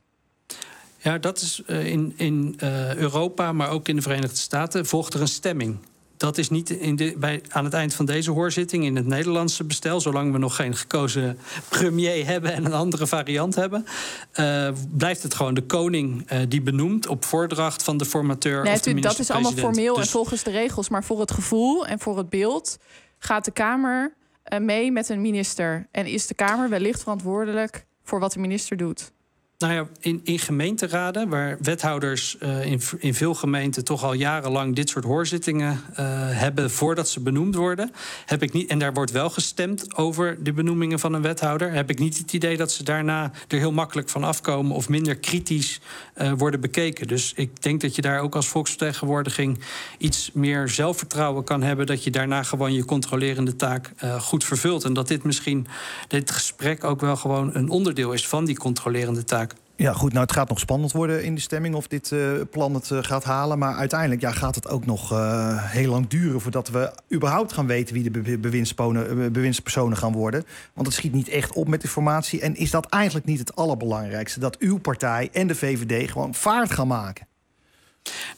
S3: Ja, dat is uh, in, in uh, Europa, maar ook in de Verenigde Staten volgt er een stemming. Dat is niet in de, bij, aan het eind van deze hoorzitting in het Nederlandse bestel, zolang we nog geen gekozen premier hebben en een andere variant hebben, uh, blijft het gewoon de koning uh, die benoemt op voordracht van de formateur.
S5: Nee,
S3: of de
S5: dat is allemaal formeel
S3: dus...
S5: en volgens de regels, maar voor het gevoel en voor het beeld gaat de Kamer uh, mee met een minister. En is de Kamer wellicht verantwoordelijk voor wat de minister doet?
S3: Nou ja, in, in gemeenteraden, waar wethouders uh, in, in veel gemeenten toch al jarenlang dit soort hoorzittingen uh, hebben voordat ze benoemd worden, heb ik niet, en daar wordt wel gestemd over de benoemingen van een wethouder, heb ik niet het idee dat ze daarna er heel makkelijk van afkomen of minder kritisch uh, worden bekeken. Dus ik denk dat je daar ook als volksvertegenwoordiging iets meer zelfvertrouwen kan hebben, dat je daarna gewoon je controlerende taak uh, goed vervult. En dat dit misschien, dit gesprek ook wel gewoon een onderdeel is van die controlerende taak.
S2: Ja, goed, nou, het gaat nog spannend worden in de stemming of dit uh, plan het uh, gaat halen. Maar uiteindelijk ja, gaat het ook nog uh, heel lang duren voordat we überhaupt gaan weten wie de be- bewindspersonen, bewindspersonen gaan worden. Want het schiet niet echt op met de formatie. En is dat eigenlijk niet het allerbelangrijkste? Dat uw partij en de V V D gewoon vaart gaan maken?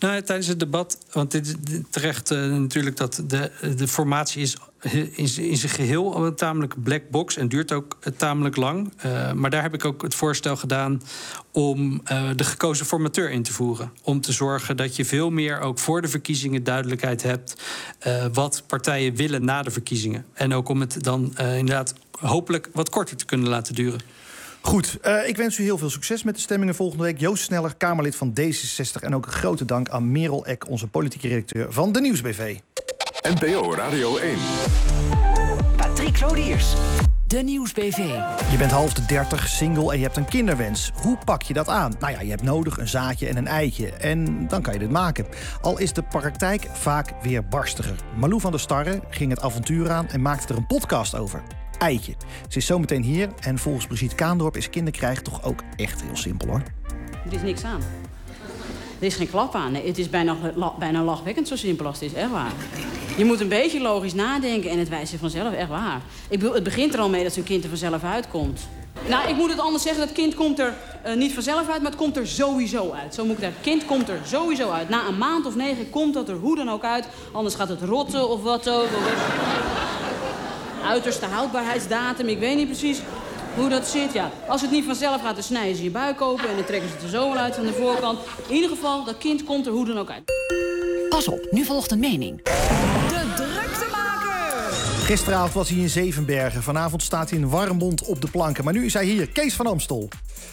S3: Nou, tijdens het debat, want dit is terecht uh, natuurlijk dat de, de formatie is in, in zijn geheel een tamelijk black box en duurt ook uh, tamelijk lang. Uh, maar daar heb ik ook het voorstel gedaan om uh, de gekozen formateur in te voeren. Om te zorgen dat je veel meer ook voor de verkiezingen duidelijkheid hebt uh, wat partijen willen na de verkiezingen. En ook om het dan uh, inderdaad hopelijk wat korter te kunnen laten duren.
S2: Goed, uh, ik wens u heel veel succes met de stemmingen volgende week. Joost Sneller, Kamerlid van D zesenzestig. En ook een grote dank aan Merel Eck, onze politieke redacteur van de Nieuwsbv.
S1: N P O Radio één.
S18: Patrick Lodiers. De Nieuwsbv.
S2: Je bent half de dertig, single en je hebt een kinderwens. Hoe pak je dat aan? Nou ja, je hebt nodig een zaadje en een eitje. En dan kan je dit maken. Al is de praktijk vaak weer barstiger. Malou van der Starre ging het avontuur aan en maakte er een podcast over. Eitje. Ze is zometeen hier en volgens Brigitte Kaandorp is kinderkrijgen toch ook echt heel simpel, hoor.
S8: Er is niks aan. Er is geen klap aan. Nee, het is bijna, bijna lachwekkend zo simpel als het is, echt waar. Je moet een beetje logisch nadenken en het wijst zich vanzelf, echt waar. Ik bedoel, het begint er al mee dat zo'n kind er vanzelf uitkomt. Nou, ik moet het anders zeggen, dat kind komt er uh, niet vanzelf uit, maar het komt er sowieso uit. Zo moet ik zeggen, het kind komt er sowieso uit. Na een maand of negen komt dat er hoe dan ook uit, anders gaat het rotten of wat ook. Uiterste houdbaarheidsdatum, ik weet niet precies hoe dat zit, ja. Als het niet vanzelf gaat, dan snijden ze je buik open en dan trekken ze het er zo wel uit van de voorkant. In ieder geval, dat kind komt er hoe dan ook uit.
S18: Pas op, nu volgt een mening.
S9: De druktemaker!
S2: Gisteravond was hij in Zevenbergen. Vanavond staat hij in Warmond op de planken. Maar nu is hij hier, Kees van Amstel.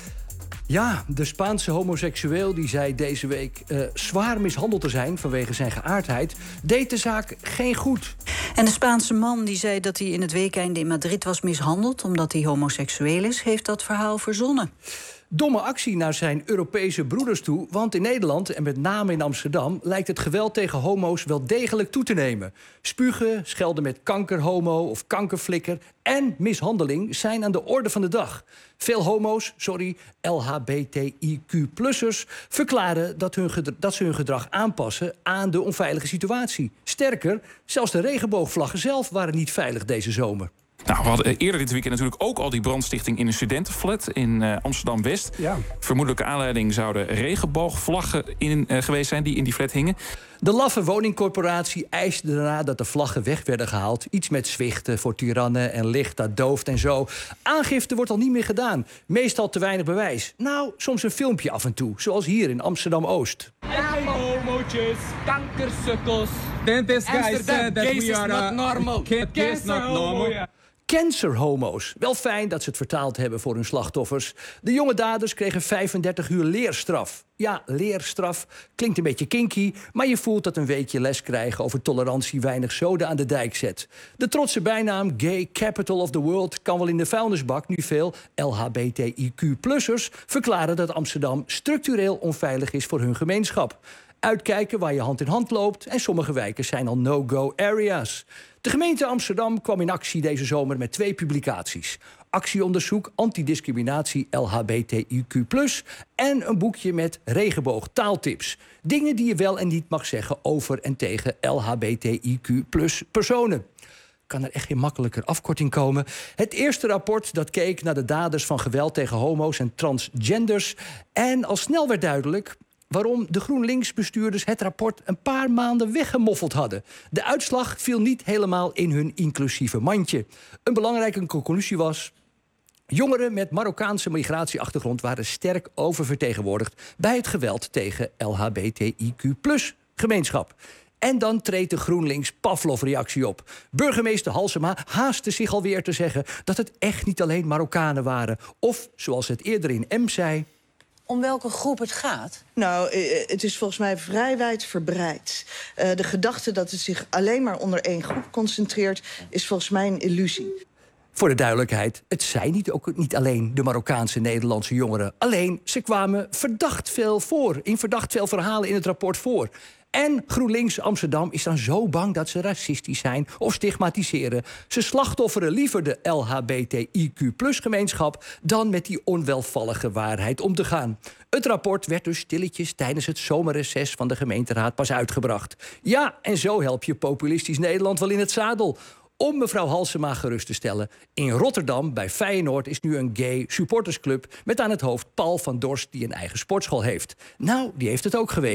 S10: Ja, de Spaanse homoseksueel die zei deze week uh, zwaar mishandeld te zijn vanwege zijn geaardheid, deed de zaak geen goed.
S11: En de Spaanse man die zei dat hij in het weekende in Madrid was mishandeld omdat hij homoseksueel is, heeft dat verhaal verzonnen.
S10: Domme actie naar zijn Europese broeders toe, want in Nederland en met name in Amsterdam lijkt het geweld tegen homo's wel degelijk toe te nemen. Spugen, schelden met kankerhomo of kankerflikker en mishandeling zijn aan de orde van de dag. Veel homo's, sorry, L H B T I Q plussers, verklaren dat, hun gedra- dat ze hun gedrag aanpassen aan de onveilige situatie. Sterker, zelfs de regenboogvlaggen zelf waren niet veilig deze zomer.
S12: Nou, we hadden eerder dit weekend natuurlijk ook al die brandstichting in een studentenflat in uh, Amsterdam-West. Ja. Vermoedelijke aanleiding zouden regenboogvlaggen in, uh, geweest zijn die in die flat hingen.
S10: De laffe woningcorporatie eiste daarna dat de vlaggen weg werden gehaald. Iets met zwichten voor tirannen en licht dat dooft en zo. Aangifte wordt al niet meer gedaan. Meestal te weinig bewijs. Nou, soms een filmpje af en toe, zoals hier in Amsterdam-Oost.
S26: Hey, homootjes, kankersukkels. Then this guy said that we are not normal. Gay is not normal.
S10: Cancerhomo's. Wel fijn dat ze het vertaald hebben voor hun slachtoffers. De jonge daders kregen vijfendertig uur leerstraf. Ja, leerstraf klinkt een beetje kinky, maar je voelt dat een weekje les krijgen over tolerantie weinig zoden aan de dijk zet. De trotse bijnaam Gay Capital of the World kan wel in de vuilnisbak nu veel L H B T I Q plussers verklaren dat Amsterdam structureel onveilig is voor hun gemeenschap. Uitkijken waar je hand in hand loopt en sommige wijken zijn al no-go areas. De gemeente Amsterdam kwam in actie deze zomer met twee publicaties. Actieonderzoek antidiscriminatie L H B T I Q plus en een boekje met regenboogtaaltips. Dingen die je wel en niet mag zeggen over en tegen L H B T I Q plus personen. Kan er echt geen makkelijker afkorting komen. Het eerste rapport dat keek naar de daders van geweld tegen homo's en transgenders. En al snel werd duidelijk waarom de GroenLinks-bestuurders het rapport een paar maanden weggemoffeld hadden. De uitslag viel niet helemaal in hun inclusieve mandje. Een belangrijke conclusie was: jongeren met Marokkaanse migratieachtergrond waren sterk oververtegenwoordigd bij het geweld tegen L H B T I Q plus gemeenschap. En dan treedt de GroenLinks Pavlov-reactie op. Burgemeester Halsema haastte zich alweer te zeggen dat het echt niet alleen Marokkanen waren. Of, zoals het eerder in M zei,
S27: om welke groep het gaat?
S28: Nou, het is volgens mij vrij wijd verbreid. Uh, de gedachte dat het zich alleen maar onder één groep concentreert is volgens mij een illusie.
S10: Voor de duidelijkheid, het zijn niet, ook niet alleen de Marokkaanse Nederlandse jongeren. Alleen, ze kwamen verdacht veel voor. In verdacht veel verhalen in het rapport voor. En GroenLinks Amsterdam is dan zo bang dat ze racistisch zijn of stigmatiseren. Ze slachtofferen liever de L H B T I Q plus gemeenschap dan met die onwelvallige waarheid om te gaan. Het rapport werd dus stilletjes tijdens het zomerreces van de gemeenteraad pas uitgebracht. Ja, en zo help je populistisch Nederland wel in het zadel. Om mevrouw Halsema gerust te stellen, in Rotterdam bij Feyenoord is nu een gay supportersclub met aan het hoofd Paul van Dorst die een eigen sportschool heeft. Nou, die heeft het ook geweten.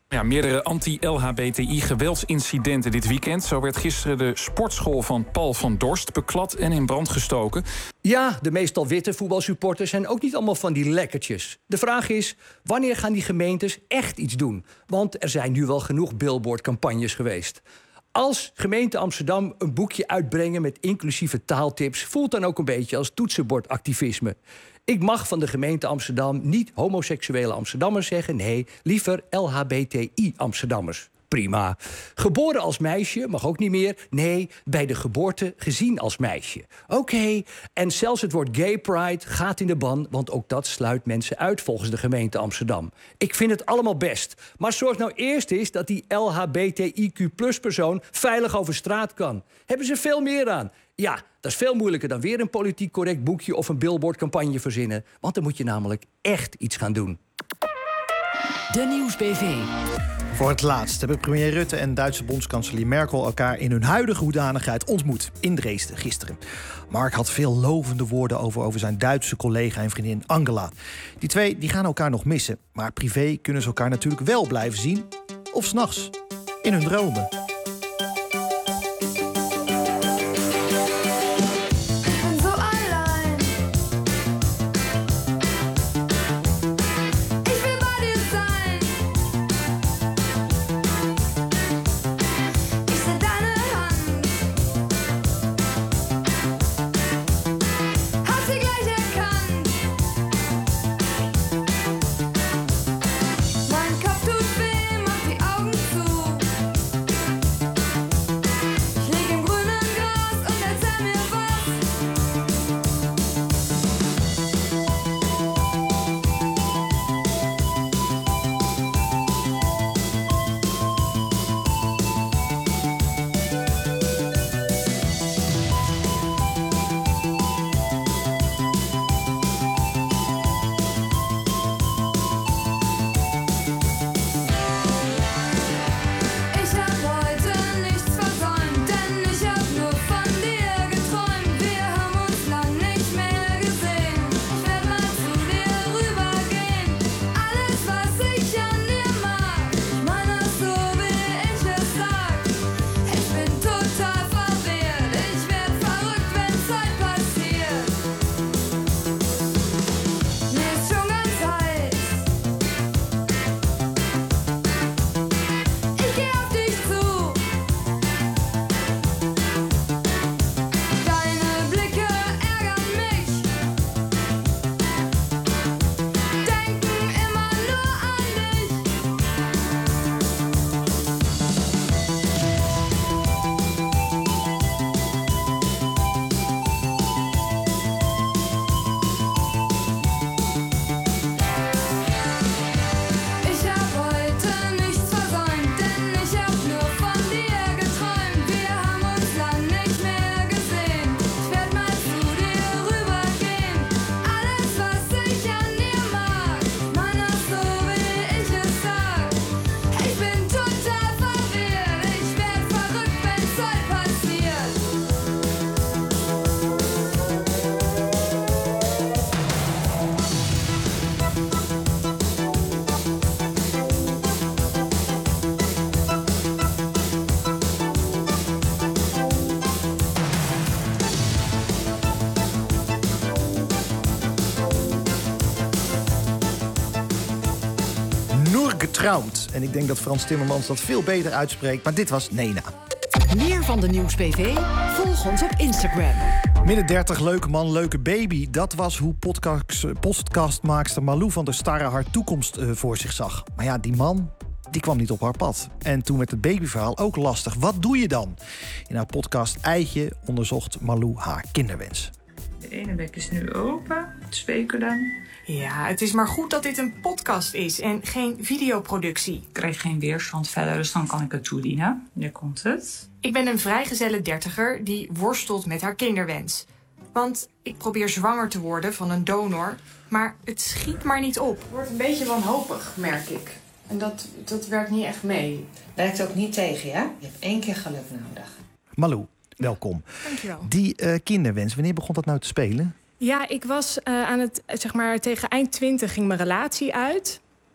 S12: Ja, meerdere anti-L H B T I-geweldsincidenten dit weekend. Zo werd gisteren de sportschool van Paul van Dorst beklad en in brand gestoken.
S10: Ja, de meestal witte voetbalsupporters zijn ook niet allemaal van die lekkertjes. De vraag is, wanneer gaan die gemeentes echt iets doen? Want er zijn nu wel genoeg billboardcampagnes geweest. Als gemeente Amsterdam een boekje uitbrengen met inclusieve taaltips, voelt dan ook een beetje als toetsenbordactivisme. Ik mag van de gemeente Amsterdam niet homoseksuele Amsterdammers zeggen. Nee, liever L H B T I-Amsterdammers. Prima. Geboren als meisje mag ook niet meer. Nee, bij de geboorte gezien als meisje. Oké. Okay. En zelfs het woord gay pride gaat in de ban, want ook dat sluit mensen uit volgens de gemeente Amsterdam. Ik vind het allemaal best. Maar zorg nou eerst eens dat die L H B T I Q plus persoon veilig over straat kan. Hebben ze veel meer aan. Ja, dat is veel moeilijker dan weer een politiek correct boekje of een billboardcampagne verzinnen. Want dan moet je namelijk echt iets gaan doen.
S18: De Nieuwsbv.
S2: Voor het laatst hebben premier Rutte en Duitse bondskanselier Merkel elkaar in hun huidige hoedanigheid ontmoet in Dresden gisteren. Mark had veel lovende woorden over, over zijn Duitse collega en vriendin Angela. Die twee die gaan elkaar nog missen, maar privé kunnen ze elkaar natuurlijk wel blijven zien. Of 's nachts, in hun dromen. Getrouwd. En ik denk dat Frans Timmermans dat veel beter uitspreekt. Maar dit was Nena.
S18: Meer van de Nieuwsbv? Volg ons op Instagram.
S2: Midden dertig, leuke man, leuke baby. Dat was hoe podcast, podcastmaakster Malou van der Starre haar toekomst uh, voor zich zag. Maar ja, die man, die kwam niet op haar pad. En toen werd het babyverhaal ook lastig. Wat doe je dan? In haar podcast Eitje onderzocht Malou haar kinderwens.
S13: De ene bek is nu open, twee keer dan. Ja, het is maar goed dat dit een podcast is en geen videoproductie. Ik krijg geen weerstand verder, dus dan kan ik het toedienen. Nu komt het. Ik ben een vrijgezelle dertiger die worstelt met haar kinderwens. Want ik probeer zwanger te worden van een donor, maar het schiet maar niet op. Het wordt een beetje wanhopig, merk ik. En dat, dat werkt niet echt mee.
S14: Werkt ook niet tegen, ja? Je hebt één keer geluk nodig.
S2: Malou, welkom.
S15: Dankjewel.
S2: Die uh, kinderwens, wanneer begon dat nou te spelen?
S15: Ja, ik was uh, aan het, zeg maar, tegen eind twintig ging mijn relatie uit.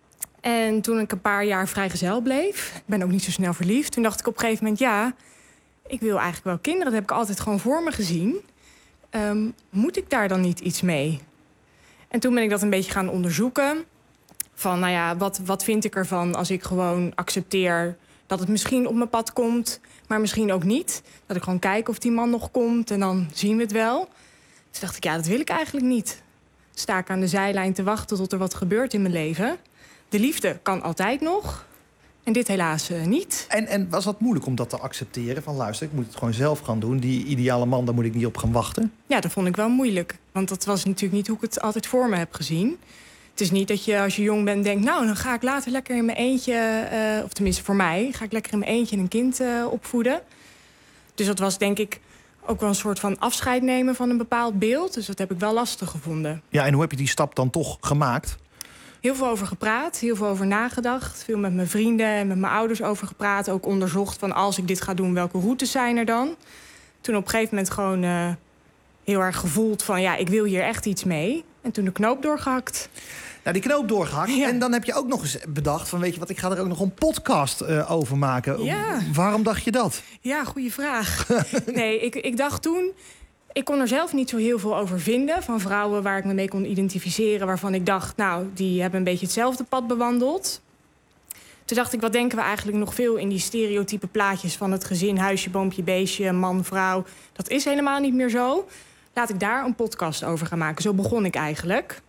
S15: En toen ik een paar jaar vrijgezel bleef, ik ben ook niet zo snel verliefd, toen dacht ik op een gegeven moment, ja, ik wil eigenlijk wel kinderen. Dat heb ik altijd gewoon voor me gezien. Um, moet ik daar dan niet iets mee? En toen ben ik dat een beetje gaan onderzoeken. Van, nou ja, wat, wat vind ik ervan als ik gewoon accepteer dat het misschien op mijn pad komt, maar misschien ook niet. Dat ik gewoon kijk of die man nog komt en dan zien we het wel. Dus dacht ik, ja, dat wil ik eigenlijk niet. Sta ik aan de zijlijn te wachten tot er wat gebeurt in mijn leven. De liefde kan altijd nog. En dit helaas uh, niet.
S2: En, en was dat moeilijk om dat te accepteren? Van luister, ik moet het gewoon zelf gaan doen. Die ideale man, daar moet ik niet op gaan wachten.
S15: Ja, dat vond ik wel moeilijk. Want dat was natuurlijk niet hoe ik het altijd voor me heb gezien. Het is niet dat je als je jong bent denkt, nou, dan ga ik later lekker in mijn eentje, uh, of tenminste voor mij, ga ik lekker in mijn eentje een kind uh, opvoeden. Dus dat was denk ik ook wel een soort van afscheid nemen van een bepaald beeld. Dus dat heb ik wel lastig gevonden.
S2: Ja, en hoe heb je die stap dan toch gemaakt?
S15: Heel veel over gepraat, heel veel over nagedacht. Veel met mijn vrienden en met mijn ouders over gepraat. Ook onderzocht van als ik dit ga doen, welke routes zijn er dan? Toen op een gegeven moment gewoon uh, heel erg gevoeld van, ja, ik wil hier echt iets mee. En toen de knoop doorgehakt.
S2: Nou, die knoop doorgehakt. Ja. En dan heb je ook nog eens bedacht van, weet je wat, ik ga er ook nog een podcast uh, over maken.
S15: Ja.
S2: Waarom dacht je dat?
S15: Ja, goede vraag. Nee, ik, ik dacht toen, ik kon er zelf niet zo heel veel over vinden. Van vrouwen waar ik me mee kon identificeren, waarvan ik dacht, nou, die hebben een beetje hetzelfde pad bewandeld. Toen dacht ik, wat denken we eigenlijk nog veel in die stereotype plaatjes van het gezin, huisje, boompje, beestje, man, vrouw. Dat is helemaal niet meer zo. Laat ik daar een podcast over gaan maken. Zo begon ik eigenlijk.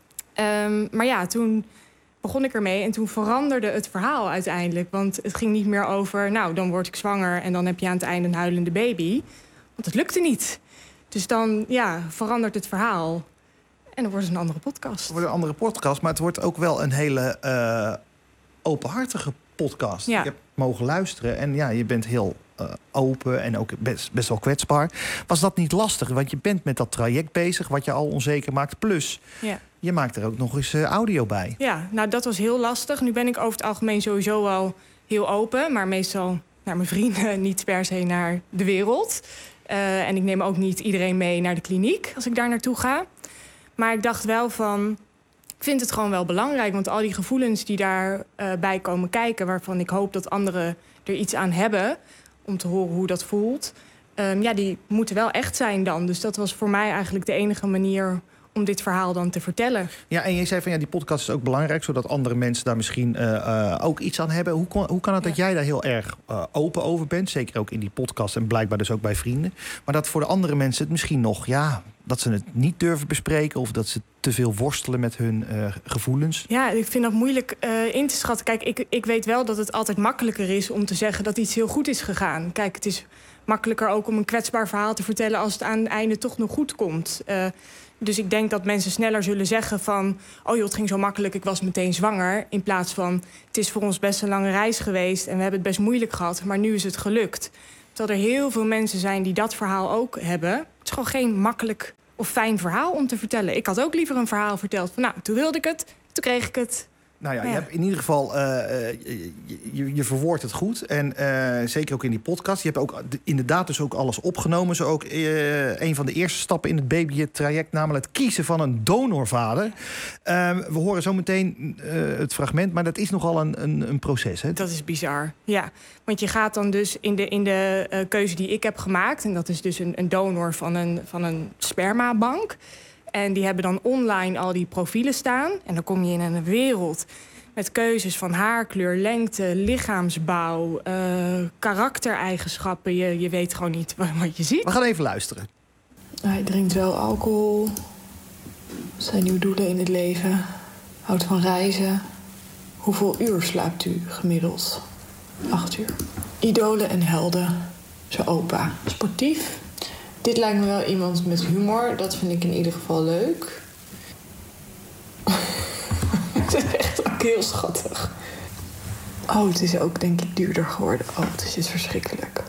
S15: Um, maar ja, toen begon ik ermee en toen veranderde het verhaal uiteindelijk. Want het ging niet meer over, nou, dan word ik zwanger en dan heb je aan het einde een huilende baby. Want dat lukte niet. Dus dan, ja, verandert het verhaal. En dan wordt het een andere podcast.
S2: Het wordt een andere podcast, maar het wordt ook wel een hele uh, openhartige podcast.
S15: Ja.
S2: Ik heb mogen luisteren en ja, je bent heel uh, open en ook best, best wel kwetsbaar. Was dat niet lastig? Want je bent met dat traject bezig, wat je al onzeker maakt. Plus,
S15: ja.
S2: je maakt er ook nog eens uh, audio bij.
S15: Ja, nou dat was heel lastig. Nu ben ik over het algemeen sowieso wel heel open, maar meestal naar mijn vrienden, niet per se naar de wereld. Uh, en ik neem ook niet iedereen mee naar de kliniek als ik daar naartoe ga. Maar ik dacht wel van, ik vind het gewoon wel belangrijk. Want al die gevoelens die daarbij uh, bij komen kijken, waarvan ik hoop dat anderen er iets aan hebben om te horen hoe dat voelt, Um, ja, die moeten wel echt zijn dan. Dus dat was voor mij eigenlijk de enige manier om dit verhaal dan te vertellen.
S2: Ja, en je zei van ja, die podcast is ook belangrijk, zodat andere mensen daar misschien uh, uh, ook iets aan hebben. Hoe, kon, hoe kan het ja. dat jij daar heel erg uh, open over bent? Zeker ook in die podcast en blijkbaar dus ook bij vrienden. Maar dat voor de andere mensen het misschien nog, ja, dat ze het niet durven bespreken of dat ze te veel worstelen met hun uh, gevoelens.
S15: Ja, ik vind dat moeilijk uh, in te schatten. Kijk, ik, ik weet wel dat het altijd makkelijker is om te zeggen dat iets heel goed is gegaan. Kijk, het is makkelijker ook om een kwetsbaar verhaal te vertellen als het aan het einde toch nog goed komt. Uh, dus ik denk dat mensen sneller zullen zeggen van, oh joh, het ging zo makkelijk, ik was meteen zwanger. In plaats van, het is voor ons best een lange reis geweest en we hebben het best moeilijk gehad, maar nu is het gelukt. Terwijl er heel veel mensen zijn die dat verhaal ook hebben. Het is gewoon geen makkelijk of fijn verhaal om te vertellen. Ik had ook liever een verhaal verteld van, nou, toen wilde ik het, toen kreeg ik het.
S2: Nou ja,
S15: ja.
S2: je hebt in ieder geval, uh, je, je, je verwoordt het goed. En uh, zeker ook in die podcast. Je hebt ook inderdaad dus ook alles opgenomen. Zo ook uh, een van de eerste stappen in het babytraject, namelijk het kiezen van een donorvader. Uh, we horen zo meteen uh, het fragment, maar dat is nogal een, een, een proces, hè?
S15: Dat is bizar, ja. Want je gaat dan dus in de, in de uh, keuze die ik heb gemaakt, en dat is dus een, een donor van een, van een spermabank. En die hebben dan online al die profielen staan. En dan kom je in een wereld met keuzes van haarkleur, lengte, lichaamsbouw, uh, karaktereigenschappen. Je, je weet gewoon niet wat je ziet.
S2: We gaan even luisteren.
S16: Hij drinkt wel alcohol. Zijn uw doelen in het leven? Houdt van reizen? Hoeveel uur slaapt u gemiddeld? Acht uur. Idolen en helden. Zijn opa. Sportief. Dit lijkt me wel iemand met humor. Dat vind ik in ieder geval leuk. Het is echt ook heel schattig. Oh, het is ook denk ik duurder geworden. Oh, het is dit verschrikkelijk.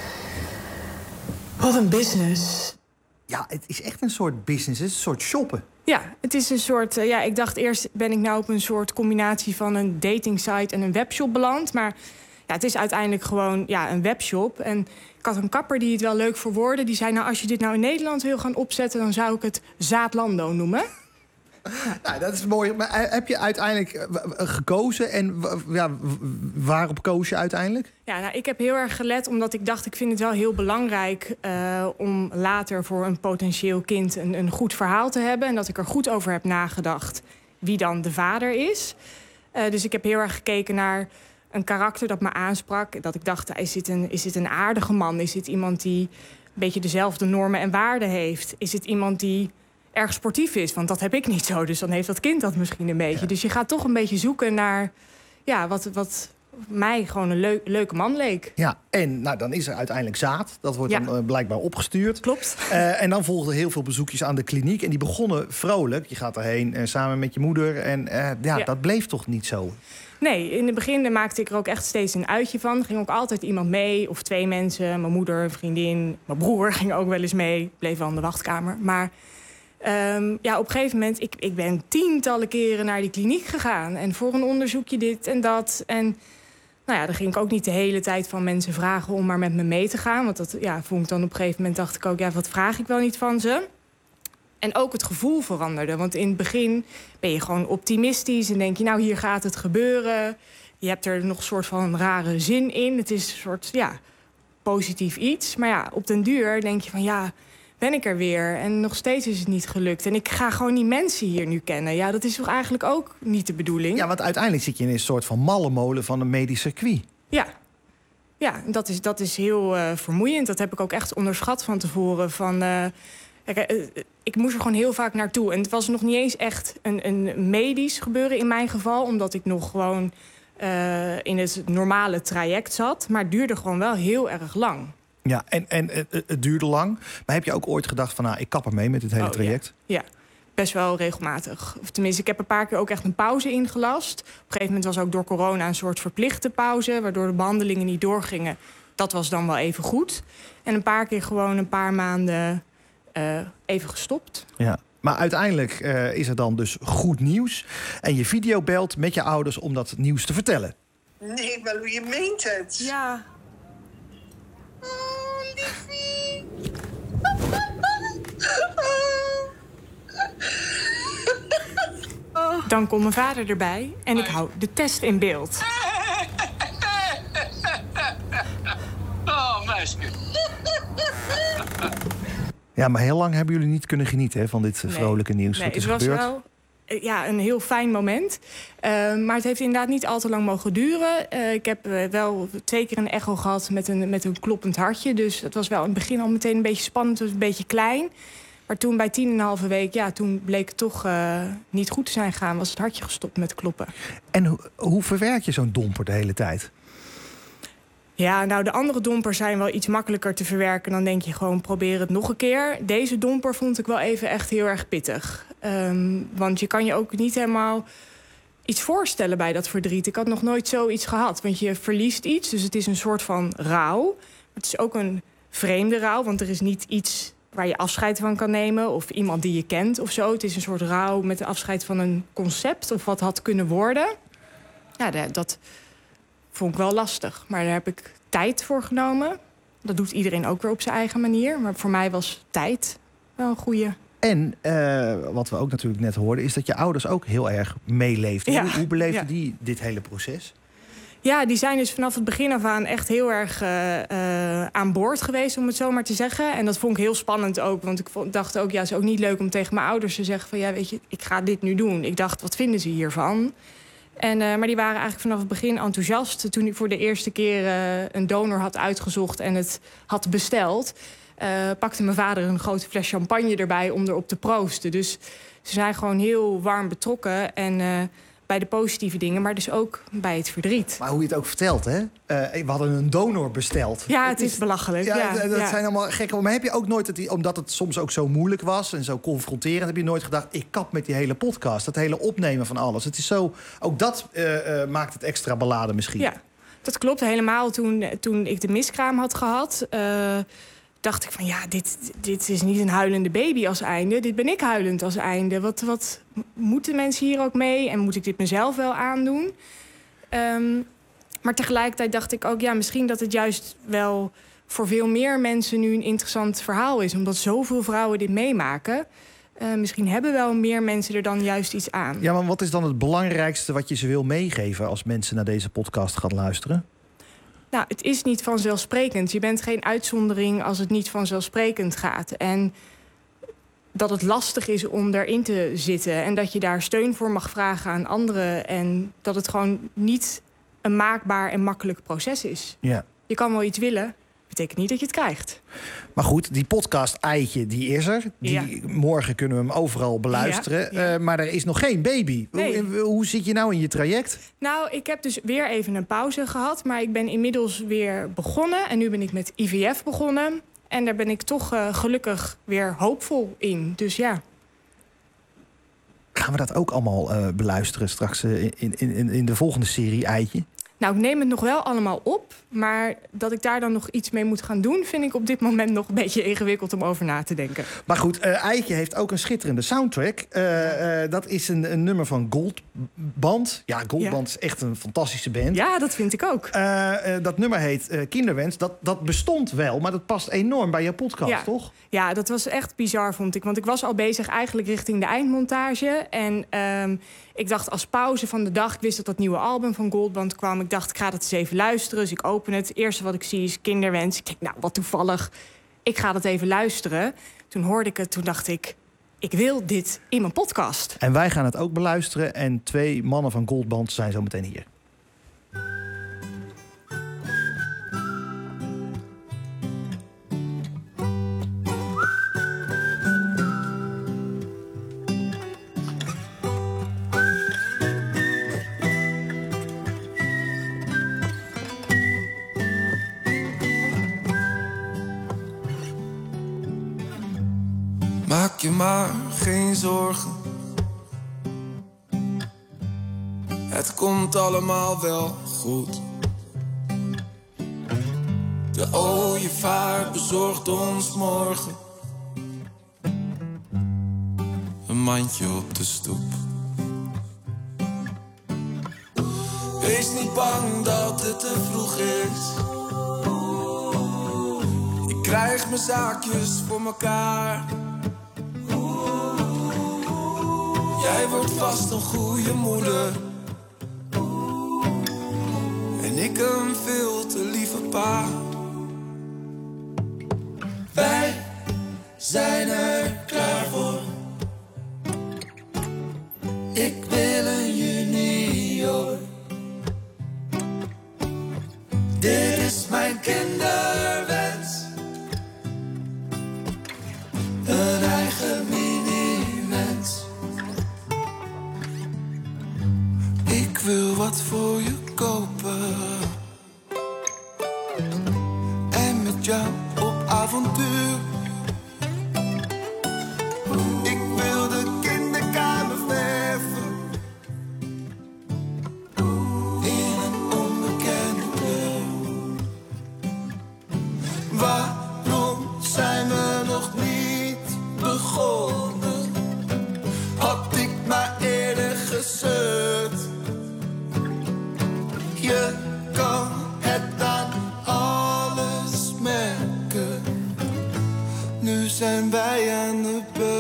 S16: Wat een business.
S2: Ja, het is echt een soort business. Het is een soort shoppen.
S15: Ja, het is een soort... Uh, ja, ik dacht eerst ben ik nou op een soort combinatie van een datingsite en een webshop beland. Maar ja, het is uiteindelijk gewoon ja, een webshop. En ik had een kapper die het wel leuk verwoordde. Die zei, nou, als je dit nou in Nederland wil gaan opzetten, dan zou ik het Zaatlando noemen.
S2: Nou, dat is mooi. Maar heb je uiteindelijk gekozen? En ja, waarop koos je uiteindelijk?
S15: Ja, nou, ik heb heel erg gelet omdat ik dacht... ik vind het wel heel belangrijk uh, om later voor een potentieel kind... Een, een goed verhaal te hebben. En dat ik er goed over heb nagedacht wie dan de vader is. Uh, dus ik heb heel erg gekeken naar een karakter dat me aansprak. Dat ik dacht, is dit een, is dit een aardige man? Is dit iemand die een beetje dezelfde normen en waarden heeft? Is het iemand die erg sportief is? Want dat heb ik niet zo, dus dan heeft dat kind dat misschien een beetje. Ja. Dus je gaat toch een beetje zoeken naar ja, wat, wat mij gewoon een leuk, leuke man leek.
S2: Ja, en nou, dan is er uiteindelijk zaad. Dat wordt ja. dan uh, blijkbaar opgestuurd.
S15: Klopt.
S2: Uh, en dan volgden heel veel bezoekjes aan de kliniek. En die begonnen vrolijk. Je gaat erheen uh, samen met je moeder. En uh, ja, ja, dat bleef toch niet zo?
S15: Nee, in het begin maakte ik er ook echt steeds een uitje van. Er ging ook altijd iemand mee, of twee mensen. Mijn moeder, een vriendin, mijn broer ging ook wel eens mee. Bleef wel in de wachtkamer. Maar um, ja, op een gegeven moment... Ik, ik ben tientallen keren naar die kliniek gegaan. En voor een onderzoekje dit en dat. En nou ja, dan ging ik ook niet de hele tijd van mensen vragen... om maar met me mee te gaan. Want dat ja, vond ik dan op een gegeven moment dacht ik ook... ja, wat vraag ik wel niet van ze? En ook het gevoel veranderde. Want in het begin ben je gewoon optimistisch... en denk je, nou, hier gaat het gebeuren. Je hebt er nog een soort van rare zin in. Het is een soort, ja, positief iets. Maar ja, op den duur denk je van, ja, ben ik er weer? En nog steeds is het niet gelukt. En ik ga gewoon die mensen hier nu kennen. Ja, dat is toch eigenlijk ook niet de bedoeling?
S2: Ja, want uiteindelijk zit je in een soort van malle molen van een medisch circuit.
S15: Ja. Ja, dat is, dat is heel uh, vermoeiend. Dat heb ik ook echt onderschat van tevoren. Van... Uh, Kijk, ik moest er gewoon heel vaak naartoe. En het was nog niet eens echt een, een medisch gebeuren in mijn geval. Omdat ik nog gewoon uh, in het normale traject zat. Maar het duurde gewoon wel heel erg lang.
S2: Ja, en, en het, het duurde lang. Maar heb je ook ooit gedacht van, nou, ik kap ermee met dit hele
S15: oh,
S2: traject?
S15: Ja. ja, best wel regelmatig. Of tenminste, ik heb een paar keer ook echt een pauze ingelast. Op een gegeven moment was ook door corona een soort verplichte pauze. Waardoor de behandelingen niet doorgingen. Dat was dan wel even goed. En een paar keer gewoon een paar maanden... Uh, even gestopt.
S2: Ja. Maar uiteindelijk uh, is er dan dus goed nieuws. En je videobelt met je ouders om dat nieuws te vertellen.
S17: Nee, maar hoe je meent het.
S15: Ja.
S17: Oh, liefie.
S15: Oh. Dan komt mijn vader erbij en ik hou de test in beeld.
S17: Oh, meisje.
S2: Ja, maar heel lang hebben jullie niet kunnen genieten hè, van dit nee, vrolijke nieuws.
S15: Nee,
S2: Wat is
S15: het was
S2: gebeurd?
S15: wel ja, een heel fijn moment. Uh, maar het heeft inderdaad niet al te lang mogen duren. Uh, ik heb uh, wel twee keer een echo gehad met een, met een kloppend hartje. Dus het was wel in het begin al meteen een beetje spannend. Het was een beetje klein. Maar toen bij tien en een halve week, ja, toen bleek het toch uh, niet goed te zijn gegaan. Was het hartje gestopt met kloppen.
S2: En ho hoe verwerk je zo'n domper de hele tijd?
S15: Ja, nou, de andere dompers zijn wel iets makkelijker te verwerken. Dan denk je gewoon, probeer het nog een keer. Deze domper vond ik wel even echt heel erg pittig. Um, want je kan je ook niet helemaal iets voorstellen bij dat verdriet. Ik had nog nooit zoiets gehad. Want je verliest iets, dus het is een soort van rouw. Het is ook een vreemde rouw, want er is niet iets waar je afscheid van kan nemen. Of iemand die je kent of zo. Het is een soort rouw met de afscheid van een concept of wat had kunnen worden. Ja, dat vond ik wel lastig. Maar daar heb ik tijd voor genomen. Dat doet iedereen ook weer op zijn eigen manier. Maar voor mij was tijd wel een goeie.
S2: En uh, wat we ook natuurlijk net hoorden, is dat je ouders ook heel erg meeleefden.
S15: Ja.
S2: Hoe, hoe beleefden
S15: ja.
S2: die dit hele proces?
S15: Ja, die zijn dus vanaf het begin af aan echt heel erg uh, uh, aan boord geweest, om het zo maar te zeggen. En dat vond ik heel spannend ook. Want ik vond, dacht ook, ja, het is ook niet leuk om tegen mijn ouders te zeggen van, ja, weet je, ik ga dit nu doen. Ik dacht, wat vinden ze hiervan? En, uh, maar die waren eigenlijk vanaf het begin enthousiast. Toen ik voor de eerste keer uh, een donor had uitgezocht en het had besteld, Uh, pakte mijn vader een grote fles champagne erbij om erop te proosten. Dus ze zijn gewoon heel warm betrokken. En uh, bij de positieve dingen, maar dus ook bij het verdriet.
S2: Maar hoe je het ook vertelt, hè? Uh, we hadden een donor besteld.
S15: Ja, het, het is, is belachelijk.
S2: Ja,
S15: ja,
S2: dat
S15: ja.
S2: zijn allemaal gekke. Maar heb je ook nooit, het, omdat het soms ook zo moeilijk was en zo confronterend, heb je nooit gedacht, ik kap met die hele podcast, dat hele opnemen van alles. Het is zo, ook dat uh, uh, maakt het extra beladen misschien.
S15: Ja, dat klopt. Helemaal toen, toen ik de miskraam had gehad, Uh, dacht ik van, ja, dit, dit is niet een huilende baby als einde. Dit ben ik huilend als einde. Wat, wat moeten mensen hier ook mee? En moet ik dit mezelf wel aandoen? Um, maar tegelijkertijd dacht ik ook, ja, misschien dat het juist wel voor veel meer mensen nu een interessant verhaal is. Omdat zoveel vrouwen dit meemaken. Uh, misschien hebben wel meer mensen er dan juist iets aan.
S2: Ja, maar wat is dan het belangrijkste wat je ze wil meegeven als mensen naar deze podcast gaan luisteren?
S15: Nou, het is niet vanzelfsprekend. Je bent geen uitzondering als het niet vanzelfsprekend gaat. En dat het lastig is om erin te zitten. En dat je daar steun voor mag vragen aan anderen. En dat het gewoon niet een maakbaar en makkelijk proces is.
S2: Ja.
S15: Je kan wel iets willen, betekent niet dat je het krijgt.
S2: Maar goed, die podcast Eitje, die is er. Die,
S15: Ja.
S2: Morgen kunnen we hem overal beluisteren.
S15: Ja, ja.
S2: Uh, maar er is nog geen baby.
S15: Nee.
S2: Hoe, hoe zit je nou in je traject?
S15: Nou, ik heb dus weer even een pauze gehad. Maar ik ben inmiddels weer begonnen. En nu ben ik met I V F begonnen. En daar ben ik toch uh, gelukkig weer hoopvol in. Dus ja.
S2: Gaan we dat ook allemaal uh, beluisteren straks uh, in, in, in de volgende serie Eitje?
S15: Nou, ik neem het nog wel allemaal op. Maar dat ik daar dan nog iets mee moet gaan doen, vind ik op dit moment nog een beetje ingewikkeld om over na te denken.
S2: Maar goed, uh, Eitje heeft ook een schitterende soundtrack. Uh, uh, dat is een, een nummer van Goldband. Ja, Goldband ja. is echt een fantastische band.
S15: Ja, dat vind ik ook.
S2: Uh, uh, dat nummer heet uh, Kinderwens. Dat, dat bestond wel, maar dat past enorm bij je podcast,
S15: ja.
S2: toch?
S15: Ja, dat was echt bizar, vond ik. Want ik was al bezig eigenlijk richting de eindmontage. En um, ik dacht als pauze van de dag, ik wist dat dat nieuwe album van Goldband kwam. Ik dacht, ik ga dat eens even luisteren. Dus ik open het. Het eerste wat ik zie is Kinderwens. Ik denk, nou, wat toevallig. Ik ga dat even luisteren. Toen hoorde ik het, toen dacht ik, ik wil dit in mijn podcast.
S2: En wij gaan het ook beluisteren. En twee mannen van Goldband zijn zo meteen hier.
S4: Maak je maar geen zorgen. Het komt allemaal wel goed. De ooievaar bezorgt ons morgen een mandje op de stoep. Wees niet bang dat het te vroeg is. Ik krijg mijn zaakjes voor mekaar. Jij wordt vast een goede moeder. En ik een veel te lieve pa. Wij zijn er klaar voor. Ik wil een junior. Dit is mijn kinderwens. Een eigen mini-mens. Ik wil wat voor je kopen. En met jou op avontuur. Ik wil de kinderkamer verven. In een onbekende kleur. Waarom zijn we nog niet begonnen? Had ik maar eerder gezeurd. Je kan het aan alles merken. Nu zijn wij aan de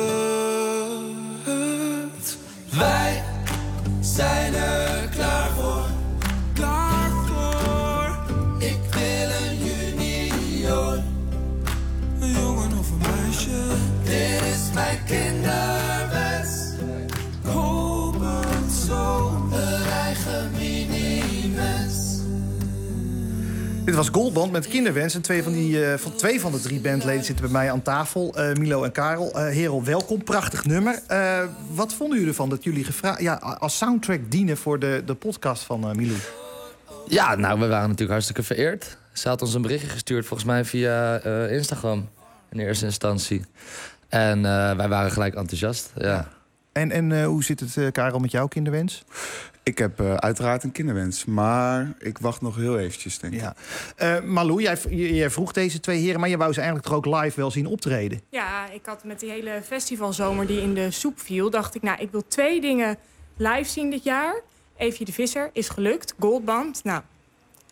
S4: beurt. Wij zijn er klaar voor. Klaar voor. Ik wil een junior. Een jongen of een meisje. Dit is mijn kinderwens. Ik hoop het zo. Een eigen mini-mens.
S2: Dit was Goldband met Kinderwens. En twee van, die, uh, van, twee van de drie bandleden zitten bij mij aan tafel. Uh, Milo en Karel. Uh, heren, welkom. Prachtig nummer. Uh, wat vonden jullie ervan dat jullie gevraagd, ja, als soundtrack dienen voor de, de podcast van uh, Milou?
S19: Ja, nou, we waren natuurlijk hartstikke vereerd. Ze had ons een berichtje gestuurd, volgens mij via uh, Instagram in eerste instantie. En uh, wij waren gelijk enthousiast, ja. ja.
S2: En, en uh, hoe zit het, uh, Karel, met jouw kinderwens?
S20: Ik heb uh, uiteraard een kinderwens, maar ik wacht nog heel eventjes, denk ik.
S2: Ja. Uh, Malou, jij, jij vroeg deze twee heren, maar je wou ze eigenlijk toch ook live wel zien optreden?
S15: Ja, ik had met die hele festivalzomer die in de soep viel, dacht ik, nou, ik wil twee dingen live zien dit jaar. Eefje de Visser is gelukt, Goldband. Nou,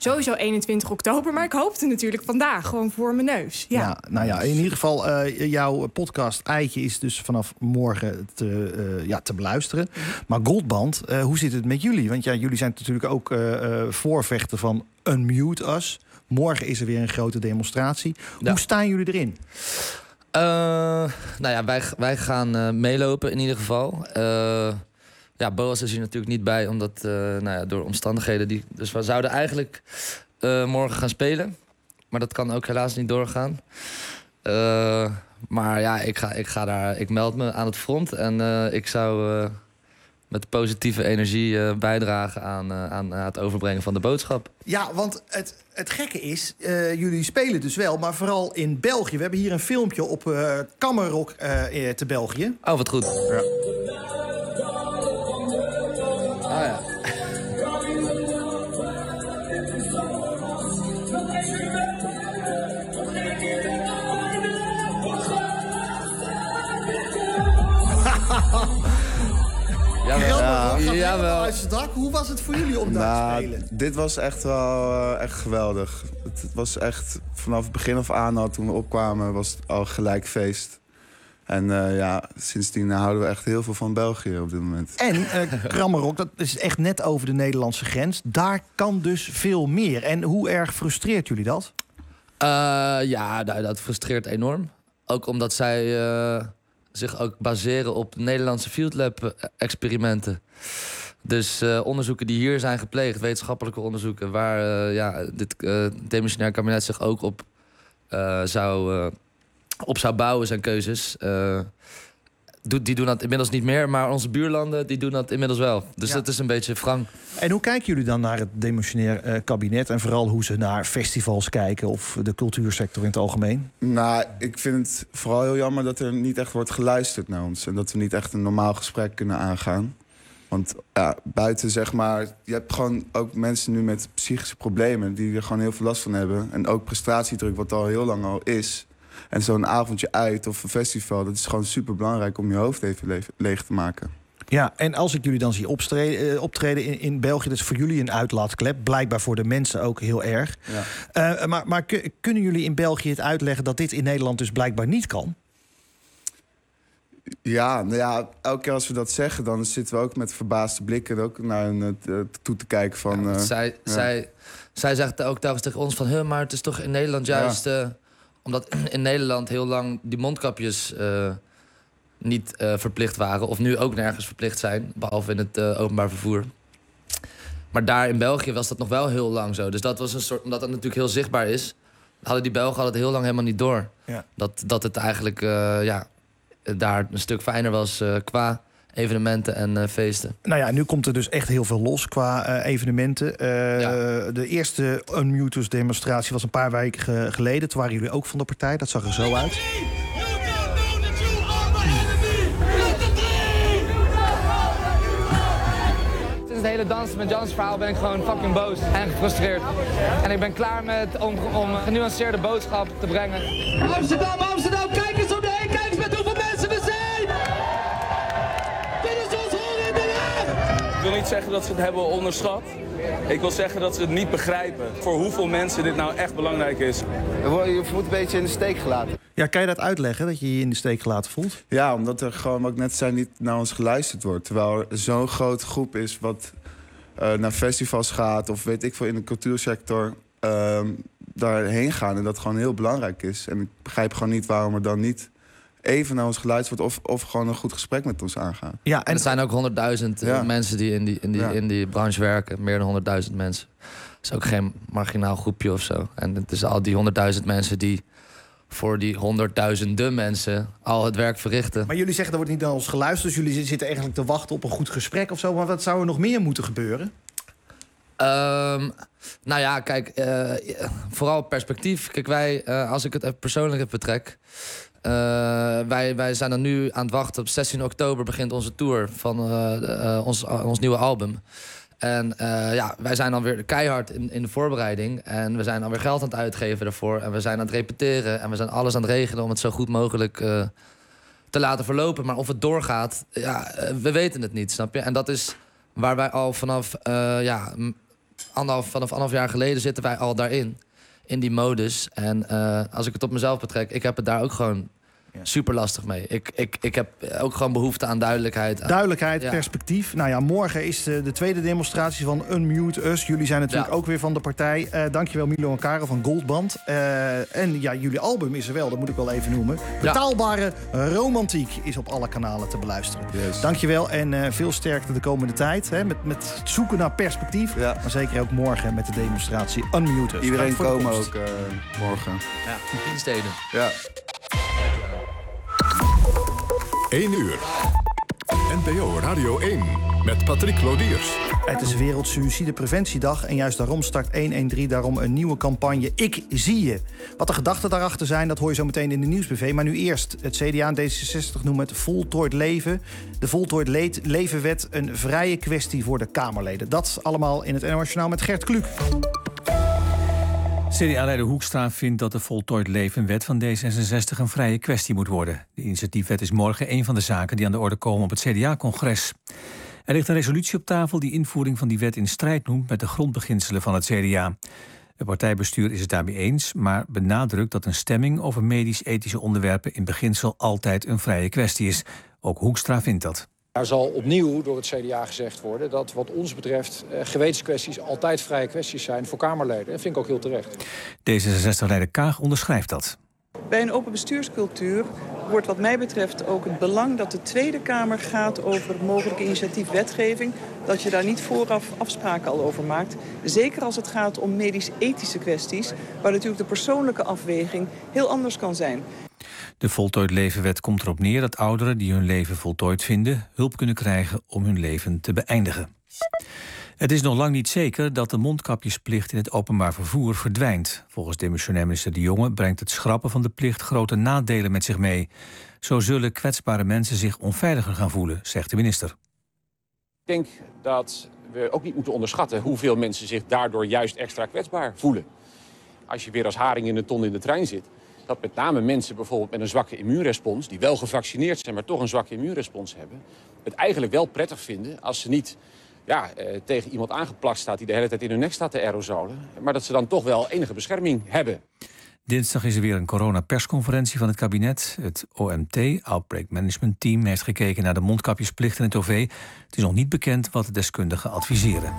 S15: Sowieso eenentwintig oktober, maar ik hoopte natuurlijk vandaag, gewoon voor mijn neus. Ja,
S2: ja nou ja, in ieder geval, uh, jouw podcast Eitje is dus vanaf morgen te, uh, ja, te beluisteren. Maar Goldband, uh, hoe zit het met jullie? Want ja, jullie zijn natuurlijk ook uh, uh, voorvechter van Unmute Us. Morgen is er weer een grote demonstratie. Ja. Hoe staan jullie erin?
S19: Uh, nou ja, wij, wij gaan uh, meelopen in ieder geval. Uh, ja, Boas is hier natuurlijk niet bij, omdat uh, nou ja, door omstandigheden. Die, dus we zouden eigenlijk uh, morgen gaan spelen. Maar dat kan ook helaas niet doorgaan. Uh, maar ja, ik, ga, ik, ga daar, ik meld me aan het front. En uh, ik zou uh, met positieve energie uh, bijdragen aan, uh, aan uh, het overbrengen van de boodschap.
S2: Ja, want het, het gekke is, uh, jullie spelen dus wel, maar vooral in België. We hebben hier een filmpje op uh, Kammerrock uh, te België.
S19: Oh, wat goed. Ja. Ah ja.
S2: Jawel,
S20: ja,
S2: ja,
S20: jawel.
S2: Uit het dak. Hoe was het voor jullie om daar
S20: nou,
S2: te spelen?
S20: Dit was echt wel uh, echt geweldig. Het, het was echt vanaf het begin af aan al, toen we opkwamen, was het al gelijk feest. En uh, ja, sindsdien houden we echt heel veel van België op dit moment.
S2: En uh, Kammerrock, dat is echt net over de Nederlandse grens. Daar kan dus veel meer. En hoe erg frustreert jullie dat?
S19: Uh, ja, nou, dat frustreert enorm. Ook omdat zij uh, zich ook baseren op Nederlandse Field Lab-experimenten. Dus uh, onderzoeken die hier zijn gepleegd, wetenschappelijke onderzoeken, waar uh, ja, dit uh, demissionair kabinet zich ook op uh, zou... Uh, op zou bouwen, zijn keuzes. Uh, die doen dat inmiddels niet meer, maar onze buurlanden die doen dat inmiddels wel. Dus ja. Dat is een beetje wrang.
S2: En hoe kijken jullie dan naar het demissionair uh, kabinet en vooral hoe ze naar festivals kijken of de cultuursector in het algemeen?
S20: Nou, ik vind het vooral heel jammer dat er niet echt wordt geluisterd naar ons en dat we niet echt een normaal gesprek kunnen aangaan. Want ja, buiten zeg maar, je hebt gewoon ook mensen nu met psychische problemen die er gewoon heel veel last van hebben en ook prestatiedruk wat al heel lang al is. En zo'n avondje uit of een festival, dat is gewoon super belangrijk om je hoofd even le leeg te maken.
S2: Ja, en als ik jullie dan zie optreden, uh, optreden in, in België, dat is voor jullie een uitlaatklep. Blijkbaar voor de mensen ook heel erg. Ja. Uh, maar maar kunnen jullie in België het uitleggen dat dit in Nederland dus blijkbaar niet kan?
S20: Ja, nou ja, elke keer als we dat zeggen, dan zitten we ook met verbaasde blikken ook naar hen uh, toe te kijken van.
S19: Ja,
S20: uh,
S19: zij,
S20: ja.
S19: zij, zij zegt ook telkens tegen ons van, huh, maar het is toch in Nederland juist. Ja. Uh, Omdat in Nederland heel lang die mondkapjes uh, niet uh, verplicht waren. Of nu ook nergens verplicht zijn, behalve in het uh, openbaar vervoer. Maar daar in België was dat nog wel heel lang zo. Dus dat was een soort, omdat dat natuurlijk heel zichtbaar is, hadden die Belgen hadden het heel lang helemaal niet door. Ja. Dat, dat het eigenlijk uh, ja, daar een stuk fijner was uh, qua evenementen en uh, feesten.
S2: Nou ja, nu komt er dus echt heel veel los qua uh, evenementen. Uh, ja. De eerste Unmute Us demonstratie was een paar weken ge geleden. Toen waren jullie ook van de partij. Dat zag er zo uit.
S5: Sinds het hele Dansen met Jans verhaal ben ik gewoon fucking boos en gefrustreerd. En ik ben klaar met om, om een genuanceerde boodschap te brengen.
S26: Amsterdam, Amsterdam, kijk eens om de heen, kijk eens met hoeveel mensen we zijn!
S6: Ik wil niet zeggen dat ze het hebben onderschat. Ik wil zeggen dat ze het niet begrijpen. Voor hoeveel mensen dit nou echt belangrijk is.
S20: Je voelt een beetje in de steek gelaten.
S2: Ja, kan je dat uitleggen, dat je je in de steek gelaten voelt?
S20: Ja, omdat er gewoon, wat ik net zei, niet naar ons geluisterd wordt. Terwijl er zo'n grote groep is wat uh, naar festivals gaat of weet ik veel in de cultuursector uh, daarheen gaan. En dat gewoon heel belangrijk is. En ik begrijp gewoon niet waarom er dan niet even naar ons geluisterd wordt of, of gewoon een goed gesprek met ons aangaan.
S19: Ja, en, en er zijn ook honderdduizend ja. mensen die in die, in, die, ja. in die branche werken. Meer dan honderdduizend mensen. Dat is ook geen marginaal groepje of zo. En het is al die honderdduizend mensen die voor die honderdduizenden mensen al het werk verrichten.
S2: Maar jullie zeggen er wordt niet naar ons geluisterd, dus jullie zitten eigenlijk te wachten op een goed gesprek of zo. Maar wat zou er nog meer moeten gebeuren?
S19: Um, nou ja, kijk, uh, vooral perspectief. Kijk, wij, uh, als ik het persoonlijk even betrek, Uh, wij, wij zijn dan nu aan het wachten. Op zestien oktober begint onze tour van uh, uh, ons, uh, ons nieuwe album. En uh, ja, wij zijn dan weer keihard in, in de voorbereiding. En we zijn dan weer geld aan het uitgeven daarvoor. En we zijn aan het repeteren. En we zijn alles aan het regelen om het zo goed mogelijk uh, te laten verlopen. Maar of het doorgaat, ja, uh, we weten het niet, snap je? En dat is waar wij al vanaf uh, ja, anderhalf, vanaf anderhalf jaar geleden zitten wij al daarin. In die modus. En uh, als ik het op mezelf betrek, ik heb het daar ook gewoon ja. super lastig mee. Ik, ik, ik heb ook gewoon behoefte aan duidelijkheid.
S2: Duidelijkheid,
S19: ja.
S2: perspectief. Nou ja, morgen is de, de tweede demonstratie van Unmute Us. Jullie zijn natuurlijk ja. ook weer van de partij. Uh, dankjewel Milo en Karel van Goldband. Uh, en ja, jullie album is er wel, dat moet ik wel even noemen. Betaalbare ja. romantiek is op alle kanalen te beluisteren. Yes. Dankjewel en uh, veel sterkte de komende tijd. Hè, met, met het zoeken naar perspectief. Ja. Maar zeker ook morgen met de demonstratie Unmute Us.
S20: Iedereen komen ook uh, morgen.
S19: Ja, in steden.
S20: Ja.
S1: één uur. N P O Radio één met Patrick Lodiers.
S2: Het is Wereldsuïcidepreventiedag en juist daarom start honderddertien daarom een nieuwe campagne Ik Zie Je. Wat de gedachten daarachter zijn, dat hoor je zo meteen in de Nieuws B V. Maar nu eerst, het C D A en D zesenzestig noemen het voltooid leven. De voltooid le- levenwet een vrije kwestie voor de Kamerleden. Dat allemaal in het N O S Journaal met Gert Kluk.
S3: C D A-leider Hoekstra vindt dat de voltooid levenwet van D zesenzestig een vrije kwestie moet worden. De initiatiefwet is morgen een van de zaken die aan de orde komen op het C D A-congres. Er ligt een resolutie op tafel die invoering van die wet in strijd noemt met de grondbeginselen van het C D A. Het partijbestuur is het daarmee eens, maar benadrukt dat een stemming over medisch-ethische onderwerpen in beginsel altijd een vrije kwestie is. Ook Hoekstra vindt dat.
S7: Er zal opnieuw door het C D A gezegd worden dat wat ons betreft gewetenskwesties altijd vrije kwesties zijn voor Kamerleden. Dat vind ik ook heel terecht.
S3: D zesenzestig-leider Kaag onderschrijft dat.
S21: Bij een open bestuurscultuur wordt wat mij betreft ook het belang dat de Tweede Kamer gaat over mogelijke initiatiefwetgeving, dat je daar niet vooraf afspraken al over maakt. Zeker als het gaat om medisch-ethische kwesties, waar natuurlijk de persoonlijke afweging heel anders kan zijn.
S3: De voltooid levenwet komt erop neer dat ouderen die hun leven voltooid vinden hulp kunnen krijgen om hun leven te beëindigen. Het is nog lang niet zeker dat de mondkapjesplicht in het openbaar vervoer verdwijnt. Volgens demissionair minister De Jonge brengt het schrappen van de plicht grote nadelen met zich mee. Zo zullen kwetsbare mensen zich onveiliger gaan voelen, zegt de minister.
S22: Ik denk dat we ook niet moeten onderschatten hoeveel mensen zich daardoor juist extra kwetsbaar voelen. Als je weer als haring in een ton in de trein zit, dat met name mensen bijvoorbeeld met een zwakke immuunrespons, die wel gevaccineerd zijn, maar toch een zwakke immuunrespons hebben, het eigenlijk wel prettig vinden als ze niet ja, eh, tegen iemand aangeplakt staat die de hele tijd in hun nek staat te aerosolen, maar dat ze dan toch wel enige bescherming hebben.
S3: Dinsdag is er weer een coronapersconferentie van het kabinet. Het O M T, Outbreak Management Team, heeft gekeken naar de mondkapjesplicht in het O V. Het is nog niet bekend wat de deskundigen adviseren.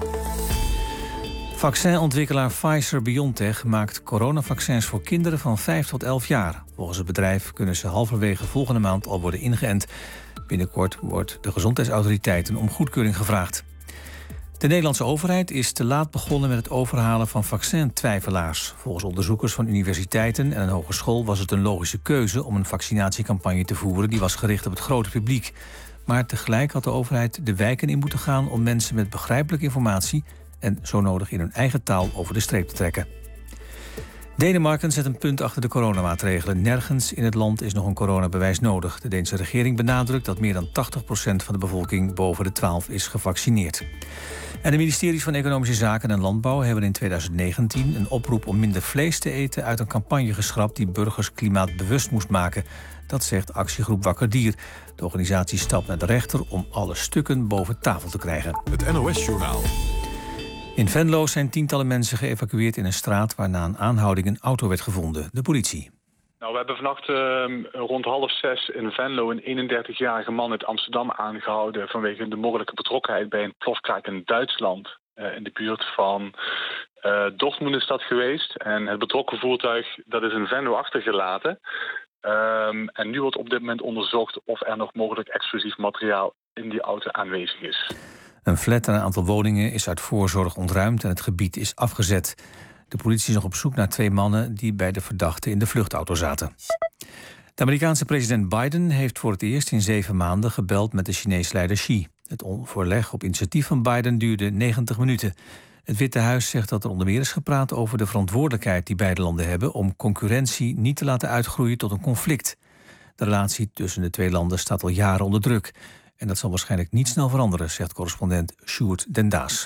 S3: Vaccinontwikkelaar Pfizer-BioNTech maakt coronavaccins voor kinderen van vijf tot elf jaar. Volgens het bedrijf kunnen ze halverwege volgende maand al worden ingeënt. Binnenkort wordt de gezondheidsautoriteiten om goedkeuring gevraagd. De Nederlandse overheid is te laat begonnen met het overhalen van vaccintwijfelaars. Volgens onderzoekers van universiteiten en een hogeschool was het een logische keuze om een vaccinatiecampagne te voeren die was gericht op het grote publiek. Maar tegelijk had de overheid de wijken in moeten gaan om mensen met begrijpelijke informatie en zo nodig in hun eigen taal over de streep te trekken. Denemarken zet een punt achter de coronamaatregelen. Nergens in het land is nog een coronabewijs nodig. De Deense regering benadrukt dat meer dan tachtig procent van de bevolking boven de twaalf is gevaccineerd. En de ministeries van Economische Zaken en Landbouw hebben in twintig negentien een oproep om minder vlees te eten uit een campagne geschrapt die burgers klimaatbewust moest maken. Dat zegt actiegroep Wakker Dier. De organisatie stapt naar de rechter om alle stukken boven tafel te krijgen.
S1: Het N O S-journaal.
S3: In Venlo zijn tientallen mensen geëvacueerd in een straat waar na een aanhouding een auto werd gevonden. De politie.
S23: Nou, we hebben vannacht uh, rond half zes in Venlo een eenendertigjarige man uit Amsterdam aangehouden vanwege de mogelijke betrokkenheid bij een plofkraak in Duitsland. Uh, in de buurt van uh, Dortmund is dat geweest. En het betrokken voertuig dat is in Venlo achtergelaten. Um, en nu wordt op dit moment onderzocht of er nog mogelijk explosief materiaal in die auto aanwezig is.
S3: Een flat en een aantal woningen is uit voorzorg ontruimd en het gebied is afgezet. De politie is nog op zoek naar twee mannen die bij de verdachte in de vluchtauto zaten. De Amerikaanse president Biden heeft voor het eerst in zeven maanden gebeld met de Chinese leider Xi. Het overleg op initiatief van Biden duurde negentig minuten. Het Witte Huis zegt dat er onder meer is gepraat over de verantwoordelijkheid die beide landen hebben om concurrentie niet te laten uitgroeien tot een conflict. De relatie tussen de twee landen staat al jaren onder druk. En dat zal waarschijnlijk niet snel veranderen, zegt correspondent Sjoerd Den Daas.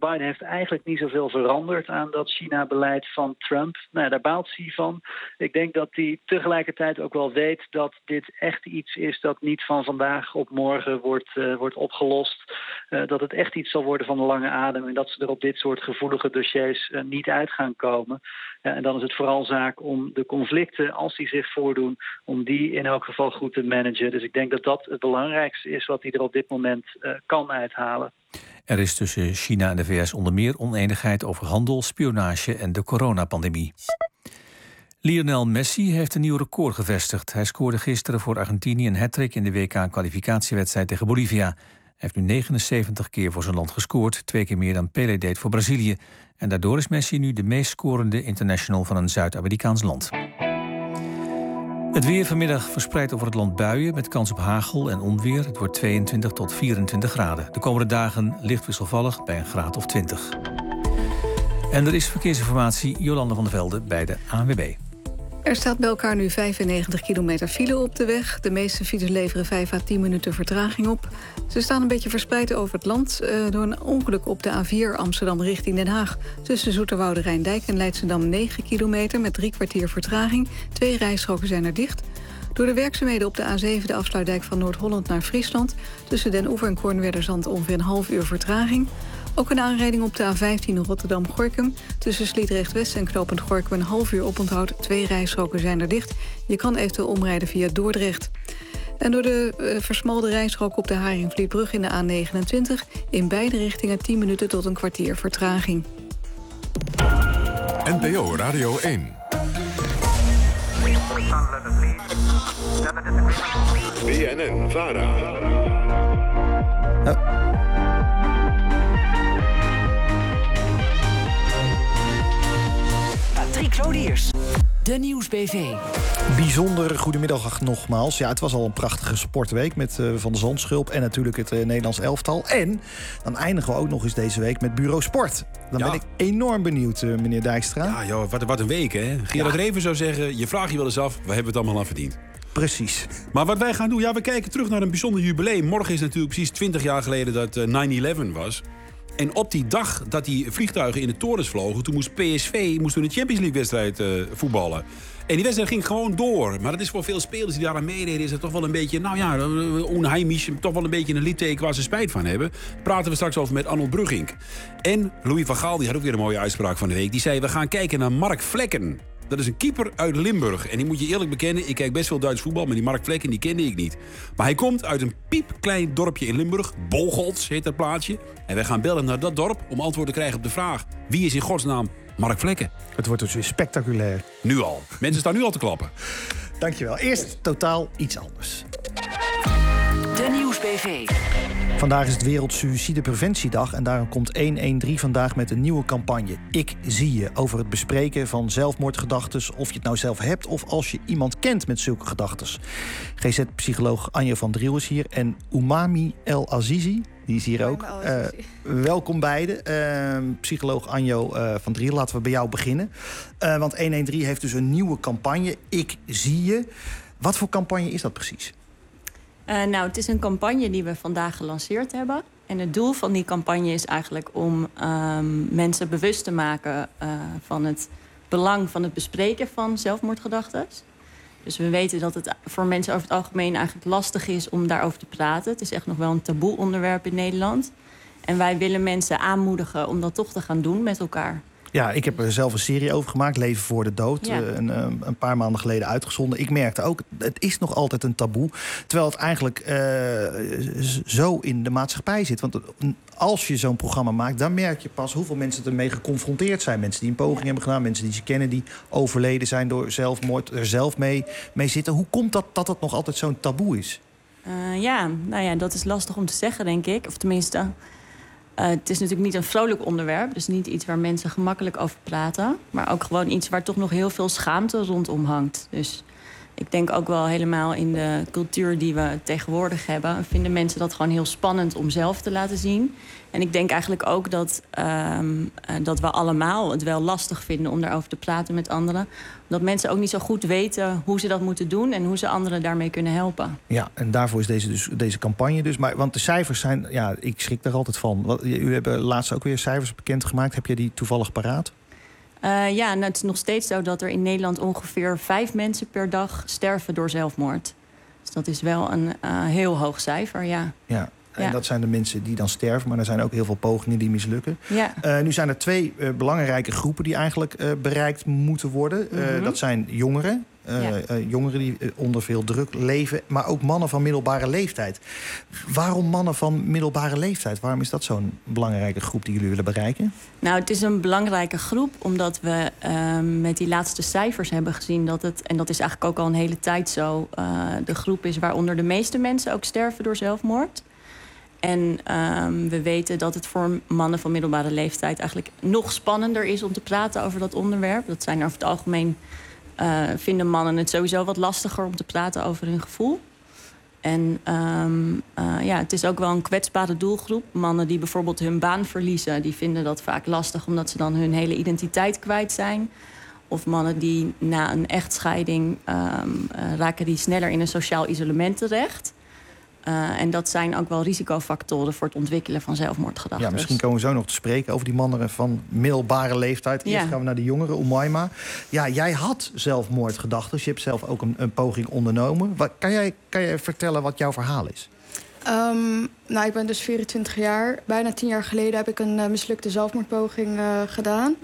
S8: Biden heeft eigenlijk niet zoveel veranderd aan dat China-beleid van Trump. Nou, daar baalt hij van. Ik denk dat hij tegelijkertijd ook wel weet dat dit echt iets is dat niet van vandaag op morgen wordt, uh, wordt opgelost. Uh, dat het echt iets zal worden van de lange adem en dat ze er op dit soort gevoelige dossiers uh, niet uit gaan komen. Uh, en dan is het vooral zaak om de conflicten, als die zich voordoen, om die in elk geval goed te managen. Dus ik denk dat dat het belangrijkste is wat hij er op dit moment uh, kan uithalen.
S3: Er is tussen China en de V S onder meer oneenigheid over handel, spionage en de coronapandemie. Lionel Messi heeft een nieuw record gevestigd. Hij scoorde gisteren voor Argentinië een hat-trick in de W K-kwalificatiewedstrijd tegen Bolivia. Hij heeft nu negenenzeventig keer voor zijn land gescoord, twee keer meer dan Pelé deed voor Brazilië. En daardoor is Messi nu de meest scorende international van een Zuid-Amerikaans land. Het weer vanmiddag verspreidt over het land buien met kans op hagel en onweer. Het wordt tweeëntwintig tot vierentwintig graden. De komende dagen licht wisselvallig bij een graad of twintig. En er is verkeersinformatie, Jolanda van der Velde bij de A N W B.
S9: Er staat bij elkaar nu vijfennegentig kilometer file op de weg. De meeste files leveren vijf à tien minuten vertraging op. Ze staan een beetje verspreid over het land uh, door een ongeluk op de A vier Amsterdam richting Den Haag. Tussen Zoeterwoude Rijndijk en Leidschendam negen kilometer met drie kwartier vertraging. Twee rijstroken zijn er dicht. Door de werkzaamheden op de A zeven, de afsluitdijk van Noord-Holland naar Friesland. Tussen Den Oever en Kornwerderzand ongeveer een half uur vertraging. Ook een aanrijding op de A vijftien Rotterdam-Gorkum. Tussen Sliedrecht-West en knooppunt Gorkum een half uur oponthoud. Twee rijstroken zijn er dicht. Je kan eventueel omrijden via Dordrecht. En door de uh, versmalde rijstrook op de Haringvlietbrug in de A negenentwintig... in beide richtingen tien minuten tot een kwartier vertraging.
S1: N P O Radio één. B N N-Vara.
S2: Uh.
S18: Patrick Lodiers, de Nieuws-B V.
S2: Bijzonder goedemiddag nogmaals. Ja, het was al een prachtige sportweek met uh, Van der Zandschulp en natuurlijk het uh, Nederlands elftal. En dan eindigen we ook nog eens deze week met Bureau Sport. Dan ja. ben ik enorm benieuwd, uh, meneer Dijkstra.
S11: Ja, joh, wat, wat een week, hè? Gerard ja. Reven zou zeggen, je vraagt je wel eens af, we hebben het allemaal aan verdiend.
S2: Precies.
S11: Maar wat wij gaan doen, ja, we kijken terug naar een bijzonder jubileum. Morgen is natuurlijk precies twintig jaar geleden dat uh, nine eleven was. En op die dag dat die vliegtuigen in de torens vlogen, toen moest P S V moest een Champions League-wedstrijd uh, voetballen. En die wedstrijd ging gewoon door. Maar dat is voor veel spelers die daaraan meededen, is het toch wel een beetje, nou ja, onheimisch, toch wel een beetje een litteken waar ze spijt van hebben. Daar praten we straks over met Arnold Brugink. En Louis van Gaal, die had ook weer een mooie uitspraak van de week. Die zei, we gaan kijken naar Mark Vlekken. Dat is een keeper uit Limburg. En die moet je eerlijk bekennen, ik kijk best veel Duits voetbal, maar die Mark Vlekken, die kende ik niet. Maar hij komt uit een piepklein dorpje in Limburg. Bocholt heet dat plaatsje. En wij gaan bellen naar dat dorp om antwoord te krijgen op de vraag, wie is in godsnaam Mark Vlekken?
S2: Het wordt dus weer spectaculair.
S11: Nu al. Mensen staan nu al te klappen.
S2: Dankjewel. Eerst totaal iets anders.
S18: De Nieuws-B V.
S2: Vandaag is het Wereldsuïcidepreventiedag en daarom komt honderddertien vandaag met een nieuwe campagne. Ik zie je, over het bespreken van zelfmoordgedachtes, of je het nou zelf hebt of als je iemand kent met zulke gedachtes. G Z-psycholoog Anja van Driel is hier en Umami El Azizi, die is hier ook. Uh, welkom beiden. Uh, psycholoog Anjo uh, van Driel, laten we bij jou beginnen. Uh, want honderddertien heeft dus een nieuwe campagne, Ik zie je. Wat voor campagne is dat precies?
S12: Uh, nou, het is een campagne die we vandaag gelanceerd hebben. En het doel van die campagne is eigenlijk om um, mensen bewust te maken uh, van het belang van het bespreken van zelfmoordgedachten. Dus we weten dat het voor mensen over het algemeen eigenlijk lastig is om daarover te praten. Het is echt nog wel een taboe onderwerp in Nederland. En wij willen mensen aanmoedigen om dat toch te gaan doen met elkaar.
S2: Ja, ik heb er zelf een serie over gemaakt, Leven voor de dood. Ja. Een, een paar maanden geleden uitgezonden. Ik merkte ook, het is nog altijd een taboe. Terwijl het eigenlijk uh, zo in de maatschappij zit. Want als je zo'n programma maakt, dan merk je pas hoeveel mensen ermee geconfronteerd zijn. Mensen die een poging hebben gedaan, mensen die ze kennen, die overleden zijn door zelfmoord, er zelf mee, mee zitten. Hoe komt dat dat het nog altijd zo'n taboe is?
S12: Uh, ja, nou ja, dat is lastig om te zeggen, denk ik. Of tenminste, Uh, het is natuurlijk niet een vrolijk onderwerp. Dus niet iets waar mensen gemakkelijk over praten. Maar ook gewoon iets waar toch nog heel veel schaamte rondom hangt. Dus Ik denk ook wel helemaal in de cultuur die we tegenwoordig hebben, vinden mensen dat gewoon heel spannend om zelf te laten zien. En ik denk eigenlijk ook dat, um, uh, dat we allemaal het wel lastig vinden om daarover te praten met anderen. Dat mensen ook niet zo goed weten hoe ze dat moeten doen en hoe ze anderen daarmee kunnen helpen.
S2: Ja, en daarvoor is deze, dus, deze campagne dus. Maar, want de cijfers zijn, ja, ik schrik daar altijd van. Wat, u hebben laatst ook weer cijfers bekendgemaakt. Heb je die toevallig paraat?
S12: Uh, ja, nou, het is nog steeds zo dat er in Nederland ongeveer vijf mensen per dag sterven door zelfmoord. Dus dat is wel een uh, heel hoog cijfer, ja.
S2: Ja. En
S12: ja.
S2: dat zijn de mensen die dan sterven, maar er zijn ook heel veel pogingen die mislukken.
S12: Ja.
S2: Uh, nu zijn er twee uh, belangrijke groepen die eigenlijk uh, bereikt moeten worden. Uh,
S12: Mm-hmm.
S2: Dat zijn jongeren. Uh,
S12: Ja.
S2: uh, jongeren die uh, onder veel druk leven, maar ook mannen van middelbare leeftijd. Waarom mannen van middelbare leeftijd? Waarom is dat zo'n belangrijke groep die jullie willen bereiken?
S12: Nou, het is een belangrijke groep, omdat we uh, met die laatste cijfers hebben gezien dat het, en dat is eigenlijk ook al een hele tijd zo, uh, de groep is waaronder de meeste mensen ook sterven door zelfmoord. En um, we weten dat het voor mannen van middelbare leeftijd eigenlijk nog spannender is om te praten over dat onderwerp. Dat zijn over het algemeen, uh, vinden mannen het sowieso wat lastiger om te praten over hun gevoel. En um, uh, ja, het is ook wel een kwetsbare doelgroep. Mannen die bijvoorbeeld hun baan verliezen, die vinden dat vaak lastig omdat ze dan hun hele identiteit kwijt zijn. Of mannen die na een echtscheiding um, uh, raken die sneller in een sociaal isolement terecht. Uh, en dat zijn ook wel risicofactoren voor het ontwikkelen van zelfmoordgedachten.
S2: Ja, misschien komen we zo nog te spreken over die mannen van middelbare leeftijd. Eerst
S12: Ja. gaan
S2: we naar de jongeren, Umayma. Ja, jij had zelfmoordgedachten. Je hebt zelf ook een, een poging ondernomen. Wat, kan, jij, kan jij vertellen wat jouw verhaal is?
S10: Um, nou, ik ben dus vierentwintig jaar. Bijna tien jaar geleden heb ik een uh, mislukte zelfmoordpoging uh, gedaan.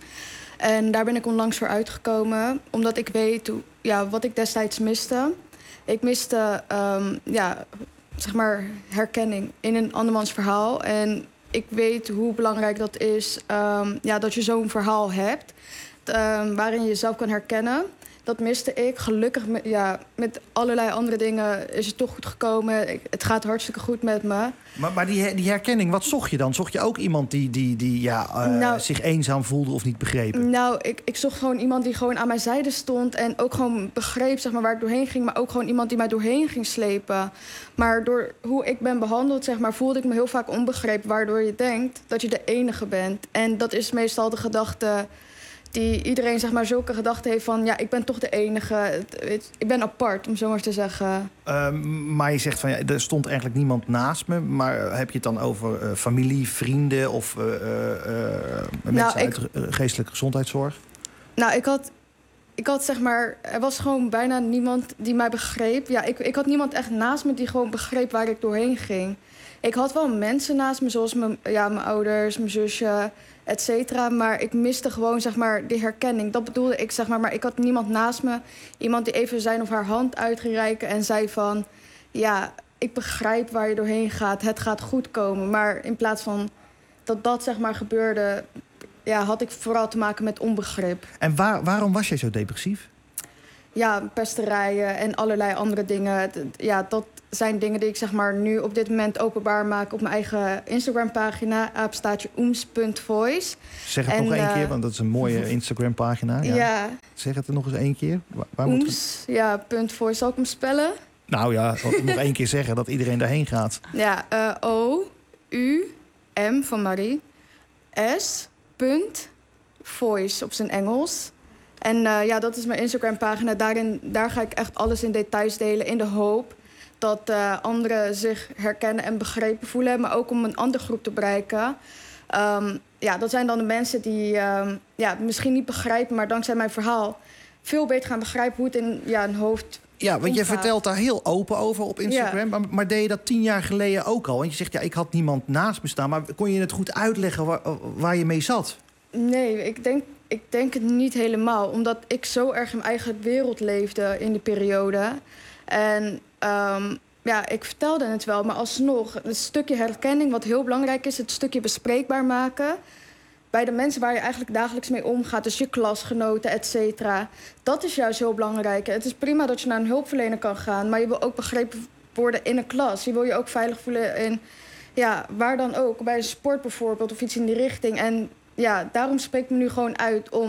S10: En daar ben ik onlangs voor uitgekomen. Omdat ik weet hoe, ja, wat ik destijds miste. Ik miste um, ja, zeg maar herkenning in een andermans verhaal. En ik weet hoe belangrijk dat is, um, ja, dat je zo'n verhaal hebt, um, waarin je jezelf kan herkennen. Dat miste ik. Gelukkig met, ja, met allerlei andere dingen is het toch goed gekomen. Ik, het gaat hartstikke goed met me.
S2: Maar, maar die, die herkenning, wat zocht je dan? Zocht je ook iemand die, die, die ja, uh,
S10: Nou,
S2: zich eenzaam voelde of niet begrepen?
S10: Nou, ik, ik zocht gewoon iemand die gewoon aan mijn zijde stond en ook gewoon begreep, zeg maar, waar ik doorheen ging, maar ook gewoon iemand die mij doorheen ging slepen. Maar door hoe ik ben behandeld, zeg maar, voelde ik me heel vaak onbegrepen, waardoor je denkt dat je de enige bent. En dat is meestal de gedachte die iedereen, zeg maar, zulke gedachten heeft van, ja, ik ben toch de enige. Het, het, ik ben apart, om zo maar te zeggen.
S2: Uh, maar je zegt van, ja, er stond eigenlijk niemand naast me. Maar heb je het dan over uh, familie, vrienden of uh, uh, mensen
S10: Nou, ik-
S2: uit uh, geestelijke gezondheidszorg?
S10: Nou, ik had, ik had zeg maar, er was gewoon bijna niemand die mij begreep. Ja, ik, ik had niemand echt naast me die gewoon begreep waar ik doorheen ging. Ik had wel mensen naast me, zoals mijn, ja, mijn ouders, mijn zusje, et cetera. Maar ik miste gewoon, zeg maar, die herkenning. Dat bedoelde ik, zeg maar. Maar ik had niemand naast me. Iemand die even zijn of haar hand uit ging reiken en zei van, ja, ik begrijp waar je doorheen gaat. Het gaat goed komen. Maar in plaats van dat dat, zeg maar, gebeurde, ja, had ik vooral te maken met onbegrip.
S2: En waar, waarom was jij zo depressief?
S10: Ja, pesterijen en allerlei andere dingen. Het- Ja, dat zijn dingen die ik, zeg maar, nu op dit moment openbaar maak op mijn eigen Instagram-pagina, apenstaartje oems punt voice.
S2: Zeg het
S10: En,
S2: nog één
S10: eh,
S2: keer, want dat is een mooie Instagram-pagina. Ja.
S10: Ja,
S2: Zeg het er nog eens één keer. Waar, waar moeten we-
S10: oems, ja, punt voice. Zal ik hem spellen?
S2: Nou ja, nog één keer zeggen dat iedereen daarheen gaat.
S10: Ja, eh, O, U, M van Marie, S, punt, voice op zijn Engels. En eh, ja, dat is mijn Instagram-pagina. Daarin, daar ga ik echt alles in details delen in de hoop dat eh, anderen zich herkennen en begrepen voelen. Maar ook om een andere groep te bereiken. Um, ja, dat zijn dan de mensen die um, ja, misschien niet begrijpen, maar dankzij mijn verhaal veel beter gaan begrijpen hoe het in ja, een hoofd
S2: Ja, want je
S10: omgaat.
S2: vertelt daar heel open over op Instagram.
S10: Ja.
S2: Maar, maar deed je dat tien jaar geleden ook al? Want je zegt, ja, ik had niemand naast me staan. Maar kon je het goed uitleggen waar, waar je mee zat?
S10: Nee, ik denk, ik denk het niet helemaal. Omdat ik zo erg in mijn eigen wereld leefde in die periode. En um, ja, ik vertelde het wel, maar alsnog, het stukje herkenning wat heel belangrijk is, het stukje bespreekbaar maken bij de mensen waar je eigenlijk dagelijks mee omgaat, dus je klasgenoten, et cetera. Dat is juist heel belangrijk. Het is prima dat je naar een hulpverlener kan gaan, maar je wil ook begrepen worden in een klas. Je wil je ook veilig voelen in, ja, waar dan ook, bij een sport bijvoorbeeld of iets in die richting. En ja, daarom spreek ik me nu gewoon uit om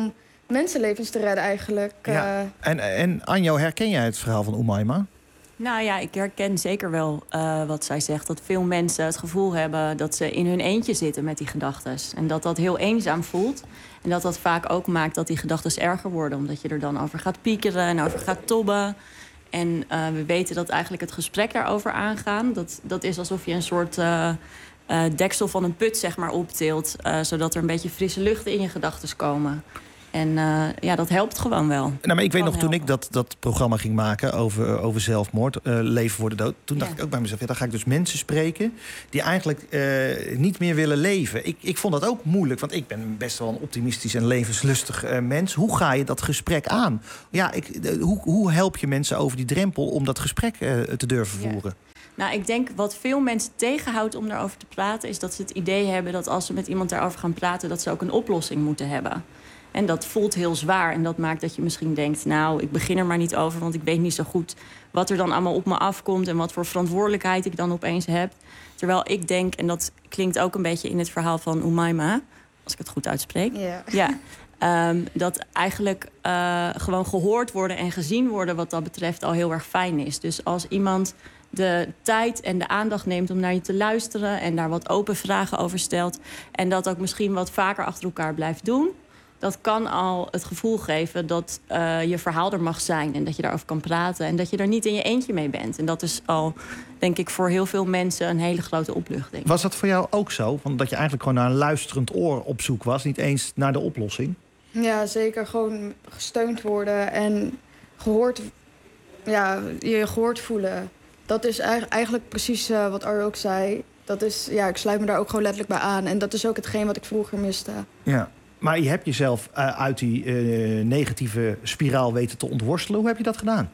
S10: mensenlevens te redden eigenlijk.
S2: Ja.
S10: Uh,
S2: En, en Anjo, herken jij het verhaal van Umayma?
S12: Nou ja, ik herken zeker wel uh, wat zij zegt. Dat veel mensen het gevoel hebben dat ze in hun eentje zitten met die gedachten. En dat dat heel eenzaam voelt. En dat dat vaak ook maakt dat die gedachten erger worden. Omdat je er dan over gaat piekeren en over gaat tobben. En uh, we weten dat eigenlijk het gesprek daarover aangaan. Dat, dat is alsof je een soort uh, uh, deksel van een put zeg maar, optilt. Uh, zodat er een beetje frisse lucht in je gedachten komen. En uh, ja, dat helpt gewoon wel.
S2: Nou, maar ik weet nog,
S12: helpen.
S2: toen ik dat, dat programma ging maken over, over zelfmoord, uh, leven voor de dood, toen dacht
S12: Ja.
S2: ik ook bij mezelf, ja, dan ga ik dus mensen spreken die eigenlijk uh, niet meer willen leven. Ik, ik vond dat ook moeilijk, want ik ben best wel een optimistisch en levenslustig uh, mens. Hoe ga je dat gesprek aan? Ja, ik, uh, hoe, hoe help je mensen over die drempel om dat gesprek uh, te durven
S12: Ja.
S2: voeren?
S12: Nou, ik denk wat veel mensen tegenhoudt om daarover te praten, is dat ze het idee hebben dat als ze met iemand daarover gaan praten, dat ze ook een oplossing moeten hebben. En dat voelt heel zwaar. En dat maakt dat je misschien denkt, nou, ik begin er maar niet over, want ik weet niet zo goed wat er dan allemaal op me afkomt en wat voor verantwoordelijkheid ik dan opeens heb. Terwijl ik denk, en dat klinkt ook een beetje in het verhaal van Umayma, als ik het goed uitspreek.
S10: Ja.
S12: Ja. Um, dat eigenlijk uh, gewoon gehoord worden en gezien worden wat dat betreft al heel erg fijn is. Dus als iemand de tijd en de aandacht neemt om naar je te luisteren en daar wat open vragen over stelt en dat ook misschien wat vaker achter elkaar blijft doen, dat kan al het gevoel geven dat uh, je verhaal er mag zijn en dat je daarover kan praten en dat je er niet in je eentje mee bent. En dat is al, denk ik, voor heel veel mensen een hele grote opluchting.
S2: Was dat voor jou ook zo? Want dat je eigenlijk gewoon naar een luisterend oor op zoek was, niet eens naar de oplossing?
S10: Ja, zeker. Gewoon gesteund worden en gehoord, ja, je gehoord voelen. Dat is eigenlijk precies uh, wat Arjo ook zei. Dat is, ja, ik sluit me daar ook gewoon letterlijk bij aan. En dat is ook hetgeen wat ik vroeger miste.
S2: Ja. Maar je hebt jezelf uh, uit die uh, negatieve spiraal weten te ontworstelen. Hoe heb je dat gedaan?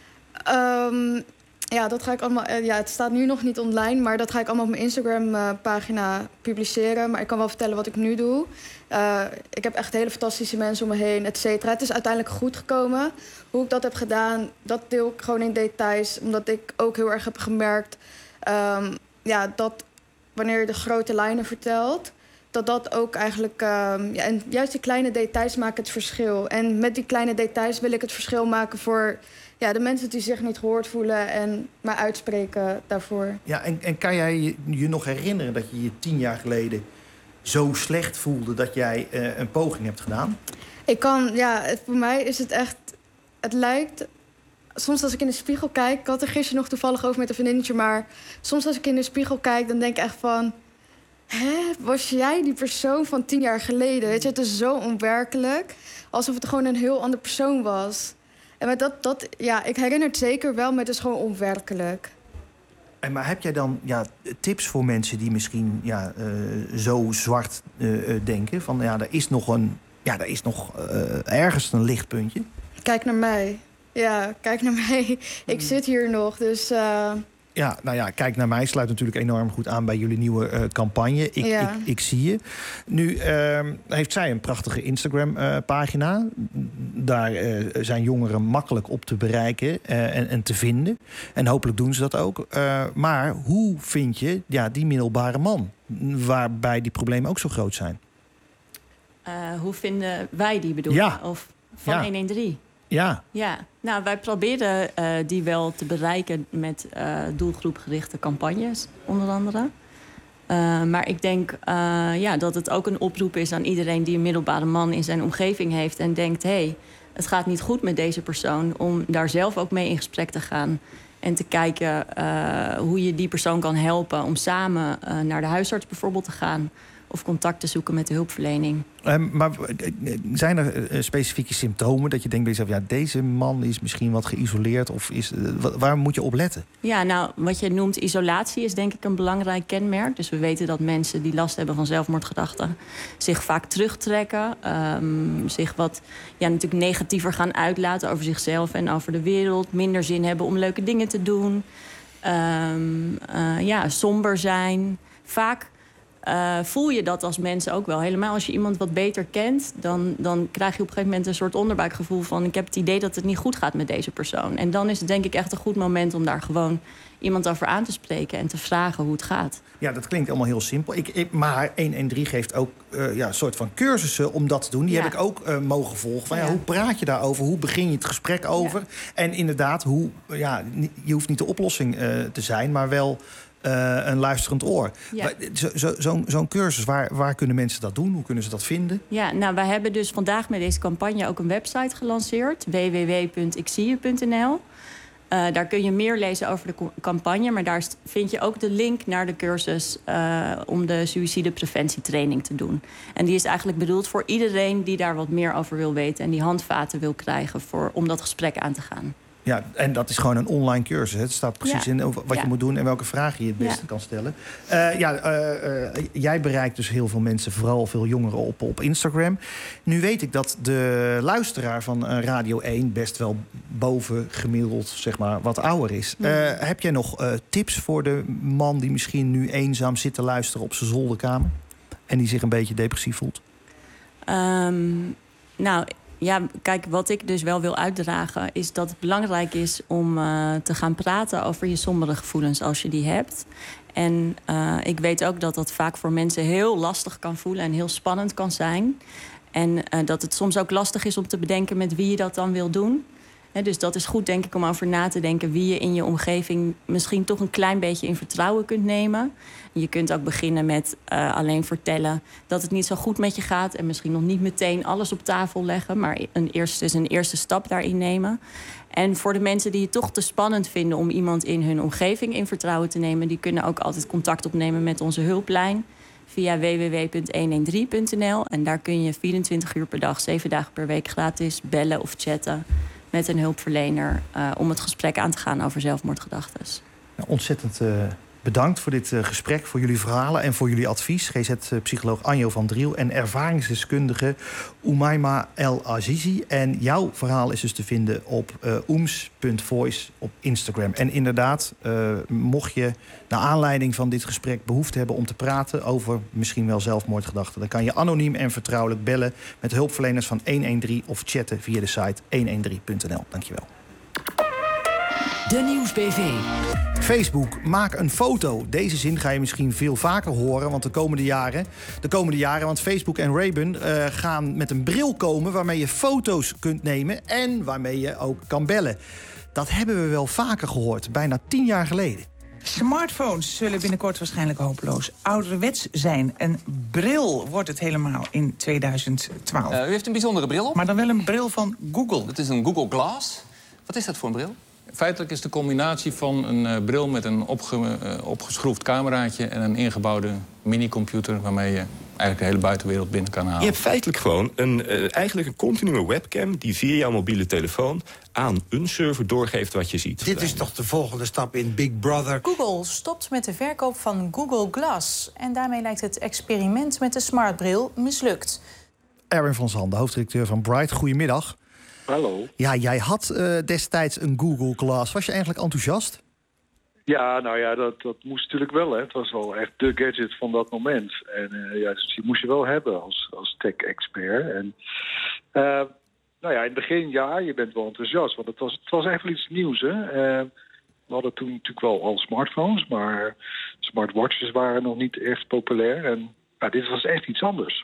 S10: Um, ja, dat ga ik allemaal. Uh, ja, het staat nu nog niet online, maar dat ga ik allemaal op mijn Instagram-pagina uh, publiceren. Maar ik kan wel vertellen wat ik nu doe. Uh, ik heb echt hele fantastische mensen om me heen, et cetera. Het is uiteindelijk goed gekomen. Hoe ik dat heb gedaan, dat deel ik gewoon in details. Omdat ik ook heel erg heb gemerkt um, ja, dat wanneer je de grote lijnen vertelt, dat dat ook eigenlijk, um, ja, en juist die kleine details maken het verschil. En met die kleine details wil ik het verschil maken voor, ja, de mensen die zich niet gehoord voelen en mij uitspreken daarvoor.
S2: Ja, en, en kan jij je, je nog herinneren dat je je tien jaar geleden zo slecht voelde dat jij uh, een poging hebt gedaan?
S10: Ik kan, ja, het, voor mij is het echt, het lijkt, soms als ik in de spiegel kijk, ik had er gisteren nog toevallig over met een vriendinnetje, maar soms als ik in de spiegel kijk, dan denk ik echt van, hè, was jij die persoon van tien jaar geleden? Weet je, het is zo onwerkelijk. Alsof het gewoon een heel ander persoon was. En met dat, dat, ja, ik herinner het zeker wel, maar het is gewoon onwerkelijk.
S2: En maar heb jij dan ja, tips voor mensen die misschien ja, uh, zo zwart uh, uh, denken? Van ja, er is nog, een, ja, er is nog uh, ergens een lichtpuntje.
S10: Kijk naar mij. Ja, kijk naar mij. Ik zit hier nog, dus Uh...
S2: Ja, nou ja, kijk naar mij sluit natuurlijk enorm goed aan bij jullie nieuwe uh, campagne. Ik,
S10: ja.
S2: ik, ik zie je. Nu uh, heeft zij een prachtige Instagram-pagina. Uh, Daar uh, zijn jongeren makkelijk op te bereiken uh, en, en te vinden. En hopelijk doen ze dat ook. Uh, maar hoe vind je ja, die middelbare man, waarbij die problemen ook zo groot zijn?
S12: Uh, hoe vinden wij die bedoel
S2: ja.
S12: Of van
S2: ja.
S12: honderddertien?
S2: Ja.
S12: Ja, nou, wij proberen uh, die wel te bereiken met uh, doelgroepgerichte campagnes, onder andere. Uh, maar ik denk uh, ja, dat het ook een oproep is aan iedereen die een middelbare man in zijn omgeving heeft en denkt, hé, hey, het gaat niet goed met deze persoon, om daar zelf ook mee in gesprek te gaan en te kijken uh, hoe je die persoon kan helpen om samen uh, naar de huisarts bijvoorbeeld te gaan of contact te zoeken met de hulpverlening.
S2: Um, maar zijn er uh, specifieke symptomen dat je denkt bij jezelf, ja, deze man is misschien wat geïsoleerd of is, uh, waar moet je op letten?
S12: Ja, nou, wat je noemt isolatie is denk ik een belangrijk kenmerk. Dus we weten dat mensen die last hebben van zelfmoordgedachten zich vaak terugtrekken, um, zich wat ja, natuurlijk negatiever gaan uitlaten over zichzelf en over de wereld, minder zin hebben om leuke dingen te doen, um, uh, ja, somber zijn, vaak Uh, voel je dat als mensen ook wel. Helemaal als je iemand wat beter kent, dan, dan krijg je op een gegeven moment een soort onderbuikgevoel van, ik heb het idee dat het niet goed gaat met deze persoon. En dan is het denk ik echt een goed moment om daar gewoon iemand over aan te spreken en te vragen hoe het gaat.
S2: Ja, dat klinkt allemaal heel simpel. Ik, ik, maar honderddertien geeft ook uh, ja, een soort van cursussen om dat te doen. Die ja. heb ik ook uh, mogen volgen. Van, ja, ja. Hoe praat je daarover? Hoe begin je het gesprek over? Ja. En inderdaad, hoe, ja, je hoeft niet de oplossing uh, te zijn, maar wel Uh, een luisterend oor. Ja. Zo, zo, zo'n, zo'n cursus, waar, waar kunnen mensen dat doen? Hoe kunnen ze dat vinden?
S12: Ja, nou, wij hebben dus vandaag met deze campagne ook een website gelanceerd. w w w punt ik zie je punt n l. Uh, daar kun je meer lezen over de campagne, maar daar vind je ook de link naar de cursus uh, om de suïcidepreventietraining te doen. En die is eigenlijk bedoeld voor iedereen die daar wat meer over wil weten en die handvaten wil krijgen voor, om dat gesprek aan te gaan.
S2: Ja, en dat is gewoon een online cursus. Het staat precies ja. in wat ja. je moet doen en welke vragen je het beste ja. kan stellen. Uh, ja, uh, uh, jij bereikt dus heel veel mensen, vooral veel jongeren op, op Instagram. Nu weet ik dat de luisteraar van uh, Radio één best wel boven gemiddeld, zeg maar, wat ouder is. Uh, ja. Heb jij nog uh, tips voor de man die misschien nu eenzaam zit te luisteren op zijn zolderkamer en die zich een beetje depressief voelt?
S12: Um, nou... Ja, kijk, wat ik dus wel wil uitdragen is dat het belangrijk is om uh, te gaan praten over je sombere gevoelens als je die hebt. En uh, ik weet ook dat dat vaak voor mensen heel lastig kan voelen en heel spannend kan zijn. En uh, dat het soms ook lastig is om te bedenken met wie je dat dan wil doen. He, dus dat is goed, denk ik, om over na te denken wie je in je omgeving misschien toch een klein beetje in vertrouwen kunt nemen. Je kunt ook beginnen met uh, alleen vertellen dat het niet zo goed met je gaat en misschien nog niet meteen alles op tafel leggen, maar een eerste, dus een eerste stap daarin nemen. En voor de mensen die het toch te spannend vinden om iemand in hun omgeving in vertrouwen te nemen, die kunnen ook altijd contact opnemen met onze hulplijn via w w w punt honderddertien punt n l. En daar kun je vierentwintig uur per dag, zeven dagen per week gratis bellen of chatten met een hulpverlener uh, om het gesprek aan te gaan over zelfmoordgedachten.
S2: Nou, ontzettend uh, bedankt voor dit uh, gesprek, voor jullie verhalen en voor jullie advies. G Z-psycholoog Anjo van Driel en ervaringsdeskundige Umayma El Azizi. En jouw verhaal is dus te vinden op uh, oems punt voice op Instagram. En inderdaad, uh, mocht je naar aanleiding van dit gesprek behoefte hebben om te praten over misschien wel zelfmoordgedachten, dan kan je anoniem en vertrouwelijk bellen met hulpverleners van honderddertien of chatten via de site honderddertien punt n l. Dankjewel.
S18: De Nieuwsbv.
S2: Facebook, maak een foto. Deze zin ga je misschien veel vaker horen, want de komende jaren, de komende jaren, want Facebook en Ray-Ban uh, gaan met een bril komen waarmee je foto's kunt nemen en waarmee je ook kan bellen. Dat hebben we wel vaker gehoord, bijna tien jaar geleden.
S13: Smartphones zullen binnenkort waarschijnlijk hopeloos ouderwets zijn. Een bril wordt het helemaal in tweeduizend twaalf.
S14: Uh, u heeft een bijzondere bril op.
S13: Maar dan wel een bril van Google.
S14: Het is een Google Glass. Wat is dat voor een bril?
S16: Feitelijk is de combinatie van een uh, bril met een opge, uh, opgeschroefd cameraatje en een ingebouwde minicomputer waarmee je eigenlijk de hele buitenwereld binnen kan halen.
S17: Je hebt feitelijk gewoon een, uh, eigenlijk een continue webcam die via jouw mobiele telefoon aan een server doorgeeft wat je ziet.
S24: Dit is toch de volgende stap in Big Brother?
S25: Google stopt met de verkoop van Google Glass. En daarmee lijkt het experiment met de smartbril mislukt.
S2: Erwin van Zanden, hoofddirecteur van Bright. Goedemiddag.
S27: Hallo.
S2: Ja, jij had uh, destijds een Google Glass. Was je eigenlijk enthousiast?
S27: Ja, nou ja, dat, dat moest natuurlijk wel. Hè. Het was wel echt de gadget van dat moment. En uh, ja, dus die moest je wel hebben als, als tech-expert. En uh, nou ja, in het begin, ja, je bent wel enthousiast. Want het was, het was echt wel iets nieuws, hè. Uh, we hadden toen natuurlijk wel al smartphones, maar smartwatches waren nog niet echt populair. En nou, dit was echt iets anders.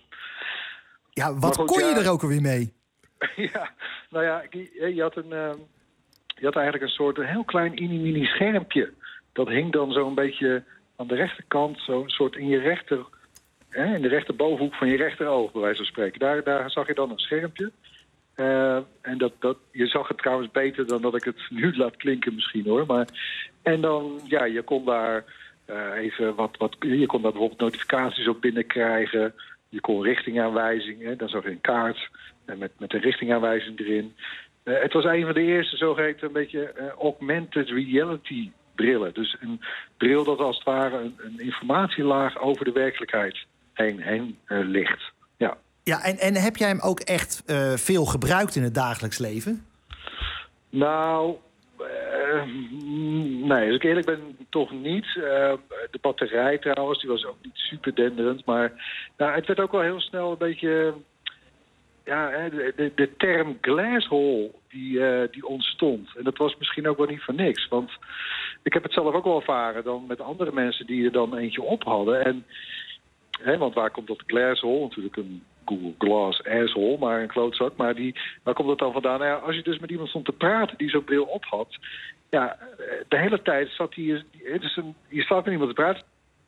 S2: Ja, wat goed, kon je ja, er ook alweer mee?
S27: Ja, nou ja, je had, een, uh, je had eigenlijk een soort een heel klein mini-mini schermpje. Dat hing dan zo'n beetje aan de rechterkant, zo'n soort in je rechter, hè, in de rechterbovenhoek van je rechteroog, bij wijze van spreken. Daar, daar zag je dan een schermpje. Uh, en dat, dat, je zag het trouwens beter dan dat ik het nu laat klinken misschien, hoor. Maar, en dan, ja, je kon daar uh, even wat, wat, je kon daar bijvoorbeeld notificaties op binnenkrijgen. Je kon richtingaanwijzingen, dan zag je een kaart en met, met een richtingaanwijzing erin. Uh, het was een van de eerste zogeheten een beetje uh, augmented reality brillen. Dus een bril dat als het ware een, een informatielaag over de werkelijkheid heen, heen uh, ligt. Ja,
S2: ja en, en heb jij hem ook echt uh, veel gebruikt in het dagelijks leven?
S27: Nou, uh, Uh, nee, als ik eerlijk ben, toch niet. Uh, de batterij trouwens, die was ook niet super denderend. Maar nou, het werd ook wel heel snel een beetje... Ja, de, de, de term glasshole die, uh, die ontstond. En dat was misschien ook wel niet voor niks. Want ik heb het zelf ook wel ervaren dan met andere mensen die er dan eentje op hadden. En, hè, want waar komt dat glasshole? Natuurlijk een Google Glass asshole, maar een klootzak. Maar die, waar komt dat dan vandaan? Nou ja, als je dus met iemand stond te praten die zo'n bril op had... Ja, de hele tijd zat hij... Dus een, je staat met iemand te praten...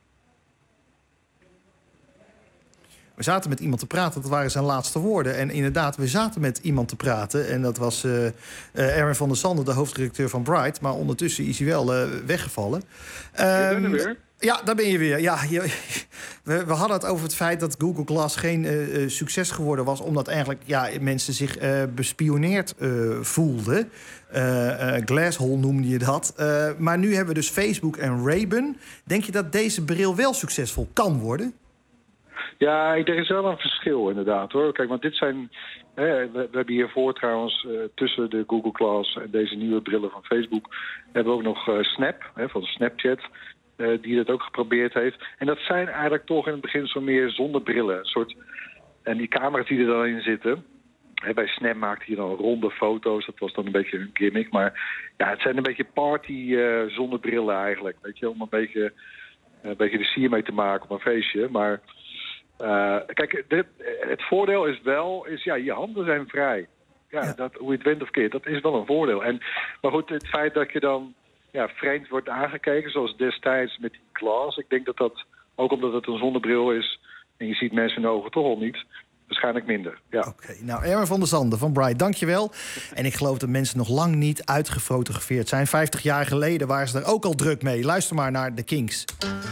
S2: We zaten met iemand te praten, dat waren zijn laatste woorden. En inderdaad, we zaten met iemand te praten. En dat was uh, uh, Erwin van der Sande, de hoofdredacteur van Bright. Maar ondertussen is hij wel uh, weggevallen.
S27: Um, ben je er weer?
S2: Ja, daar ben je weer. Ja, je, we, we hadden het over het feit dat Google Glass geen uh, succes geworden was... omdat eigenlijk ja, mensen zich uh, bespioneerd uh, voelden. Uh, uh, Glasshole noemde je dat. Uh, maar nu hebben we dus Facebook en Ray-Ban. Denk je dat deze bril wel succesvol kan worden?
S27: Ja, er is wel een verschil inderdaad hoor. Kijk, want dit zijn... Hè, we, we hebben hiervoor trouwens uh, tussen de Google Glass en deze nieuwe brillen van Facebook... hebben we ook nog uh, Snap, hè, van Snapchat... Uh, die dat ook geprobeerd heeft. En dat zijn eigenlijk toch in het begin zo meer zonnebrillen. Een soort... En die camera's die er dan in zitten... Hè, bij Snap maakte hij dan ronde foto's. Dat was dan een beetje een gimmick. Maar ja, het zijn een beetje party uh, zonnebrillen eigenlijk. Weet je, om een beetje, uh, een beetje de sier mee te maken op een feestje. Maar uh, kijk, dit, het voordeel is wel... Is, ja, je handen zijn vrij. Ja, ja. Dat, hoe je het went of keert, dat is wel een voordeel. En, maar goed, het feit dat je dan... ja, vreemd wordt aangekeken, zoals destijds met die Glass. Ik denk dat dat, ook omdat het een zonnebril is... en je ziet mensen in de ogen toch al niet, waarschijnlijk minder. Ja.
S2: Oké, okay, nou, Erwin van der Sande van Bright, dankjewel. En ik geloof dat mensen nog lang niet uitgefotografeerd zijn. vijftig jaar geleden waren ze er ook al druk mee. Luister maar naar The Kinks.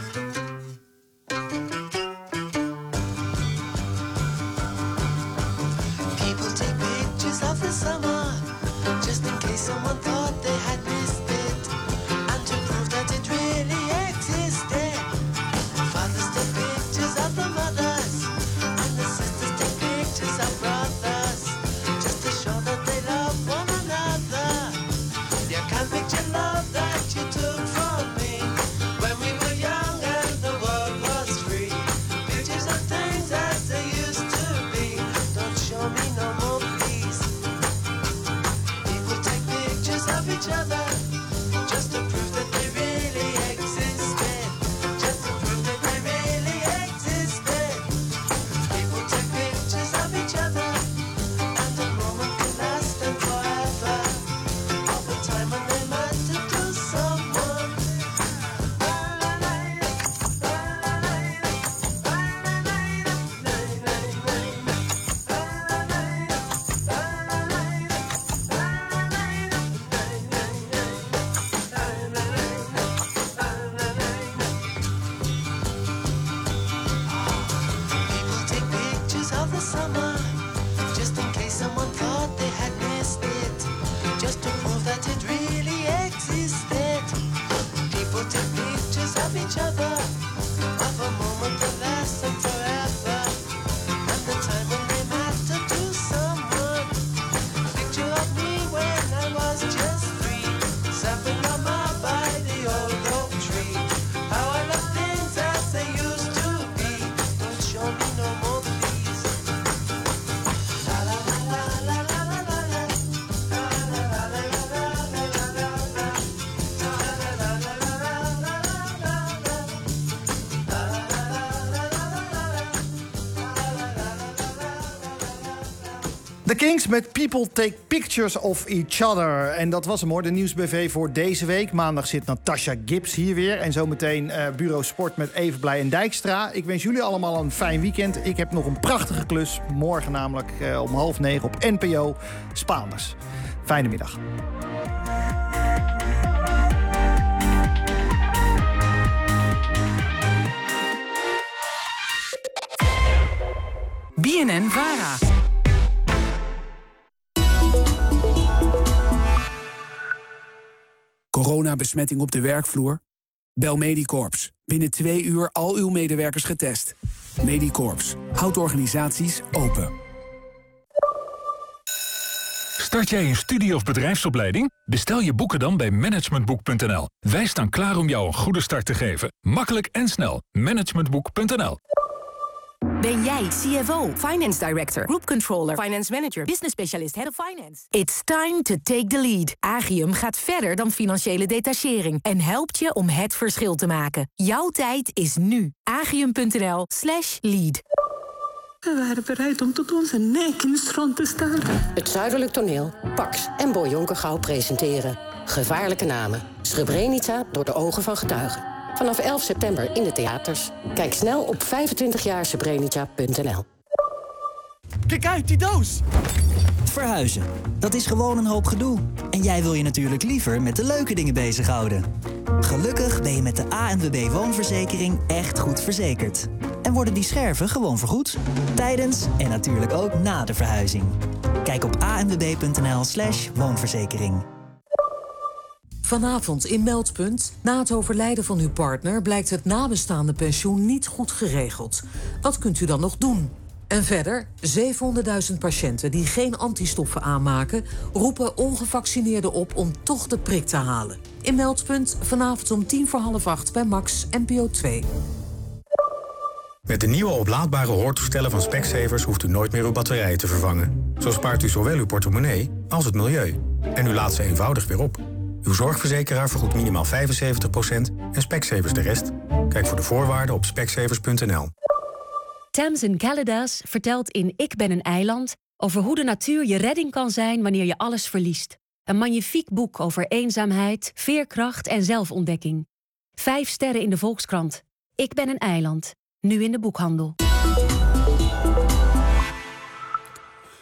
S4: People take pictures of the summer, just in case someone thought they had missed.
S2: The Kinks met People Take Pictures of Each Other. En dat was hem hoor, de Nieuwsbv voor deze week. Maandag zit Natasha Gibbs hier weer. En zometeen uh, Bureau Sport met Evenblij en Dijkstra. Ik wens jullie allemaal een fijn weekend. Ik heb nog een prachtige klus. Morgen namelijk uh, om half negen op N P O Spaanders. Fijne middag.
S18: B N N Vara.
S5: Coronabesmetting op de werkvloer? Bel Medicorps. Binnen twee uur al uw medewerkers getest. Medicorps. Houdt organisaties open.
S6: Start jij een studie- of bedrijfsopleiding? Bestel je boeken dan bij managementboek punt n l. Wij staan klaar om jou een goede start te geven. Makkelijk en snel. managementboek punt n l.
S18: Ben jij C F O, Finance Director, Group Controller, Finance Manager, Business Specialist, Head of Finance? It's time to take the lead. Agium gaat verder dan financiële detachering en helpt je om het verschil te maken. Jouw tijd is nu. agium punt n l slash lead.
S7: We waren bereid om tot onze nek in het strand te staan.
S15: Het Zuidelijk Toneel, Pax en Boy Jonkergouw presenteren Gevaarlijke Namen. Srebrenica door de ogen van getuigen. Vanaf elf september in de theaters. Kijk snel op vijfentwintig jaar srebrenica punt n l.
S19: Kijk uit, die doos! Verhuizen, dat is gewoon een hoop gedoe. En jij wil je natuurlijk liever met de leuke dingen bezighouden. Gelukkig ben je met de A N W B woonverzekering echt goed verzekerd. En worden die scherven gewoon vergoed. Tijdens en natuurlijk ook na de verhuizing. Kijk op a n w b punt n l slash woonverzekering.
S20: Vanavond in Meldpunt. Na het overlijden van uw partner blijkt het nabestaande pensioen niet goed geregeld. Wat kunt u dan nog doen? En verder, zevenhonderdduizend patiënten die geen antistoffen aanmaken roepen ongevaccineerden op om toch de prik te halen. In Meldpunt vanavond om tien voor half acht bij Max N P O twee.
S21: Met de nieuwe oplaadbare hoortoestellen van Specsavers hoeft u nooit meer uw batterijen te vervangen. Zo spaart u zowel uw portemonnee als het milieu. En u laat ze eenvoudig weer op. Uw zorgverzekeraar vergoedt minimaal vijfenzeventig procent en Specsavers de rest. Kijk voor de voorwaarden op specsavers punt n l.
S26: Tamsin Caladas vertelt in Ik ben een eiland over hoe de natuur je redding kan zijn wanneer je alles verliest. Een magnifiek boek over eenzaamheid, veerkracht en zelfontdekking. Vijf sterren in de Volkskrant. Ik ben een eiland. Nu in de boekhandel.